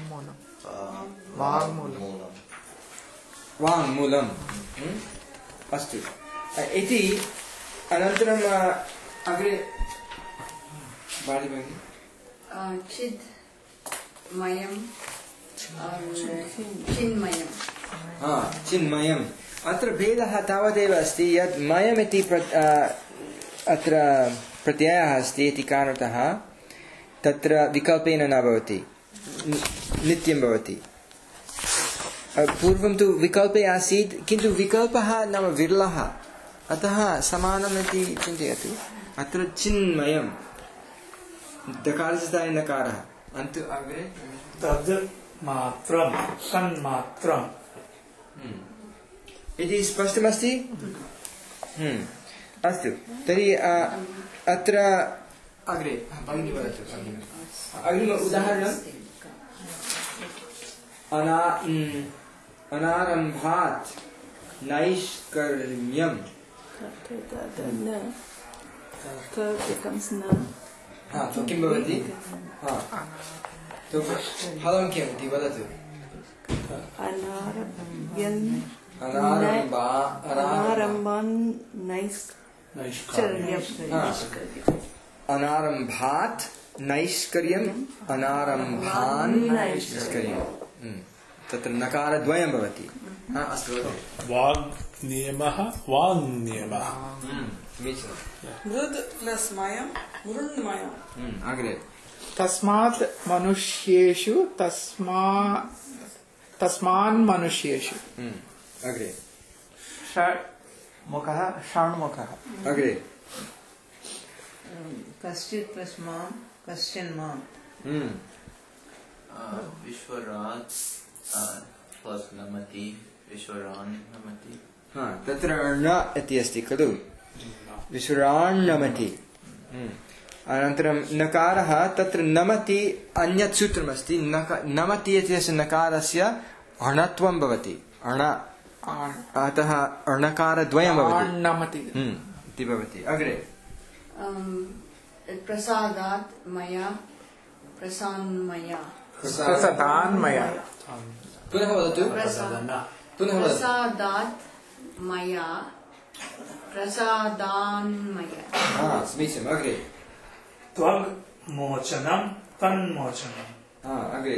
वाङ्मूलं वाङ्मूलम् अस्तु इति अनन्तरम् अग्रे बाली भगिनी चिद् मयं चिन्मयं हा चिन्मयम् अत्र भेदः तावदेव अस्ति यत् मयमिति अत्र प्रत्ययः अस्ति इति कारणतः तत्र विकल्पेन न भवति नित्यं भवति पूर्वं तु विकल्पे आसीत् किन्तु विकल्पः नाम विरलः अतः समानम् इति चिन्तयतु अत्र चिन्मयम् दकारस्य स्थाने नकारः अन्तु अग्रे तद् मात्रं तन्मात्रम् इति स्पष्टमस्ति? अस्तु तर्हि अत्र अग्रे भगिनी वदतु। अग्रिम उदाहरणम् अना अनारम्भात् नैष्कर्म्यम् तो किं भवति? तो फलं किम् इति वदतु। अनारम्भात् नैष्कर्यम् अनारम्भान् नैष्कर्यम् तत्र नकारद्वयं भवति। अस्तु वाग् नियमः वाङ् नियमः मृद् प्लस मयं मृण्मयम् अग्रे तस्मात् मनुष्येषु तस्मा तस्मान् मनुष्येषु अग्रे षण्मुखः षण्मुखः अग्रे कश्चित् प्लस मां कश्चन मां विश्वराज प्लस नमति विश्वरान् नमति। हा तत्र न इति अस्ति खलु विश्वरान् नमति। अनन्तरं नकारः तत्र नमति अन्यत् सूत्रमस्ति नमति इत्यस्य नकारस्य अणत्वं भवति अण अतः अणकारद्वयं भवति नमति इति भवति। अग्रे प्रसादात् मया प्रसान्मया प्रसादान्मया पुनः वदतु पुनः वदतु प्रसादात् मया प्रसादान्मया हा समीचीनम्। अग्रे त्वग् मोचनं तन्मोचनम् हा अग्रे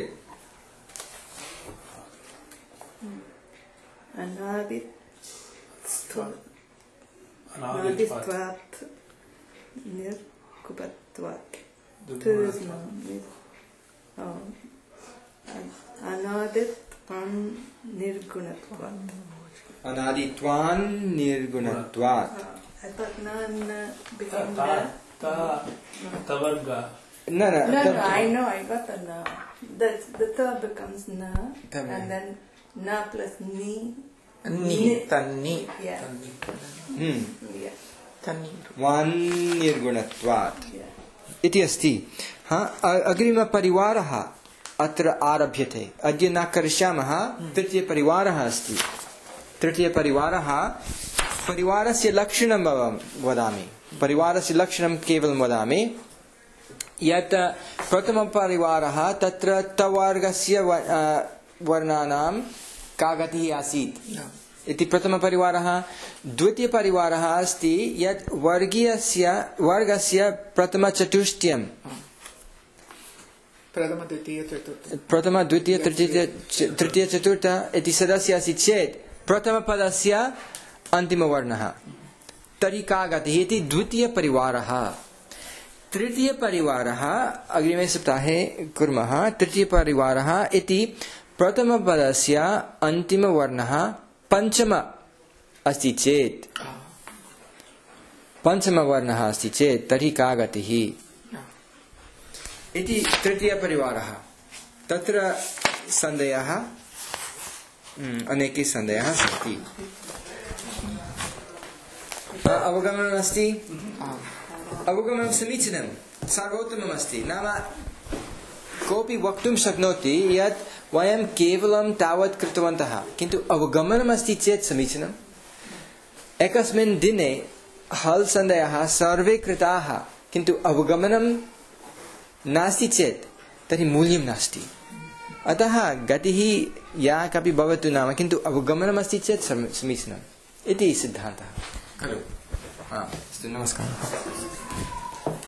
अनादित्वात् निर्कुपत्वात् अनादित् निर्गुणत्वात् अनादित्वान् निर्गुणत्वात् I thought none became Ta the tavarga. न न no no I know I got the na the the third becomes na Tamil. and then na plus ni नि तन्नि yeah हम्म yeah तन्नि वान् निर्गुणत्वात् yeah इति अस्ति। हा अग्रिमपरिवारः अत्र आरभ्यते। अद्य न करिष्यामः। तृतीयपरिवारः अस्ति। तृतीयपरिवारः परिवारस्य लक्षणं वदामि। परिवारस्य लक्षणं केवलं वदामि यत् प्रथमपरिवारः तत्र तवर्गस्य वर्णानां का गतिः आसीत् इति प्रथमपरिवारः। द्वितीयपरिवारः अस्ति यत् वर्गीयस्य वर्गस्य प्रथमचतुष्टयं प्रथम द्वितीय चतुर्थ प्रथम द्वितीय तृतीय तृतीय चतुर्थ इति सदस्य अस्ति चेत् प्रथमपदस्य अन्तिमवर्णः तर्हि का गतिः इति द्वितीयपरिवारः। तृतीयपरिवारः अग्रिमे सप्ताहे कुर्मः। तृतीयपरिवारः इति प्रथमपदस्य अन्तिमवर्णः पञ्चम अस्ति चेत् पञ्चमवर्णः अस्ति चेत् तर्हि का गतिः इति तृतीयपरिवारः। तत्र सन्देहः अनेके सन्देहाः सन्ति। अवगमनम् अस्ति। अवगमनं समीचीनं सर्वोत्तमम् अस्ति। नाम कोऽपि वक्तुं शक्नोति यत् वयं केवलं तावत् कृतवन्तः किन्तु अवगमनम् अस्ति चेत् समीचीनम्। एकस्मिन् दिने हल् सन्देहाः सर्वे कृताः किन्तु अवगमनं नास्ति चेत् तर्हि मूल्यं नास्ति। अतः गतिः या कापि भवतु नाम किन्तु अवगमनम् अस्ति चेत् समीचीनम् इति सिद्धान्तः खलु। हा अस्तु नमस्कारः।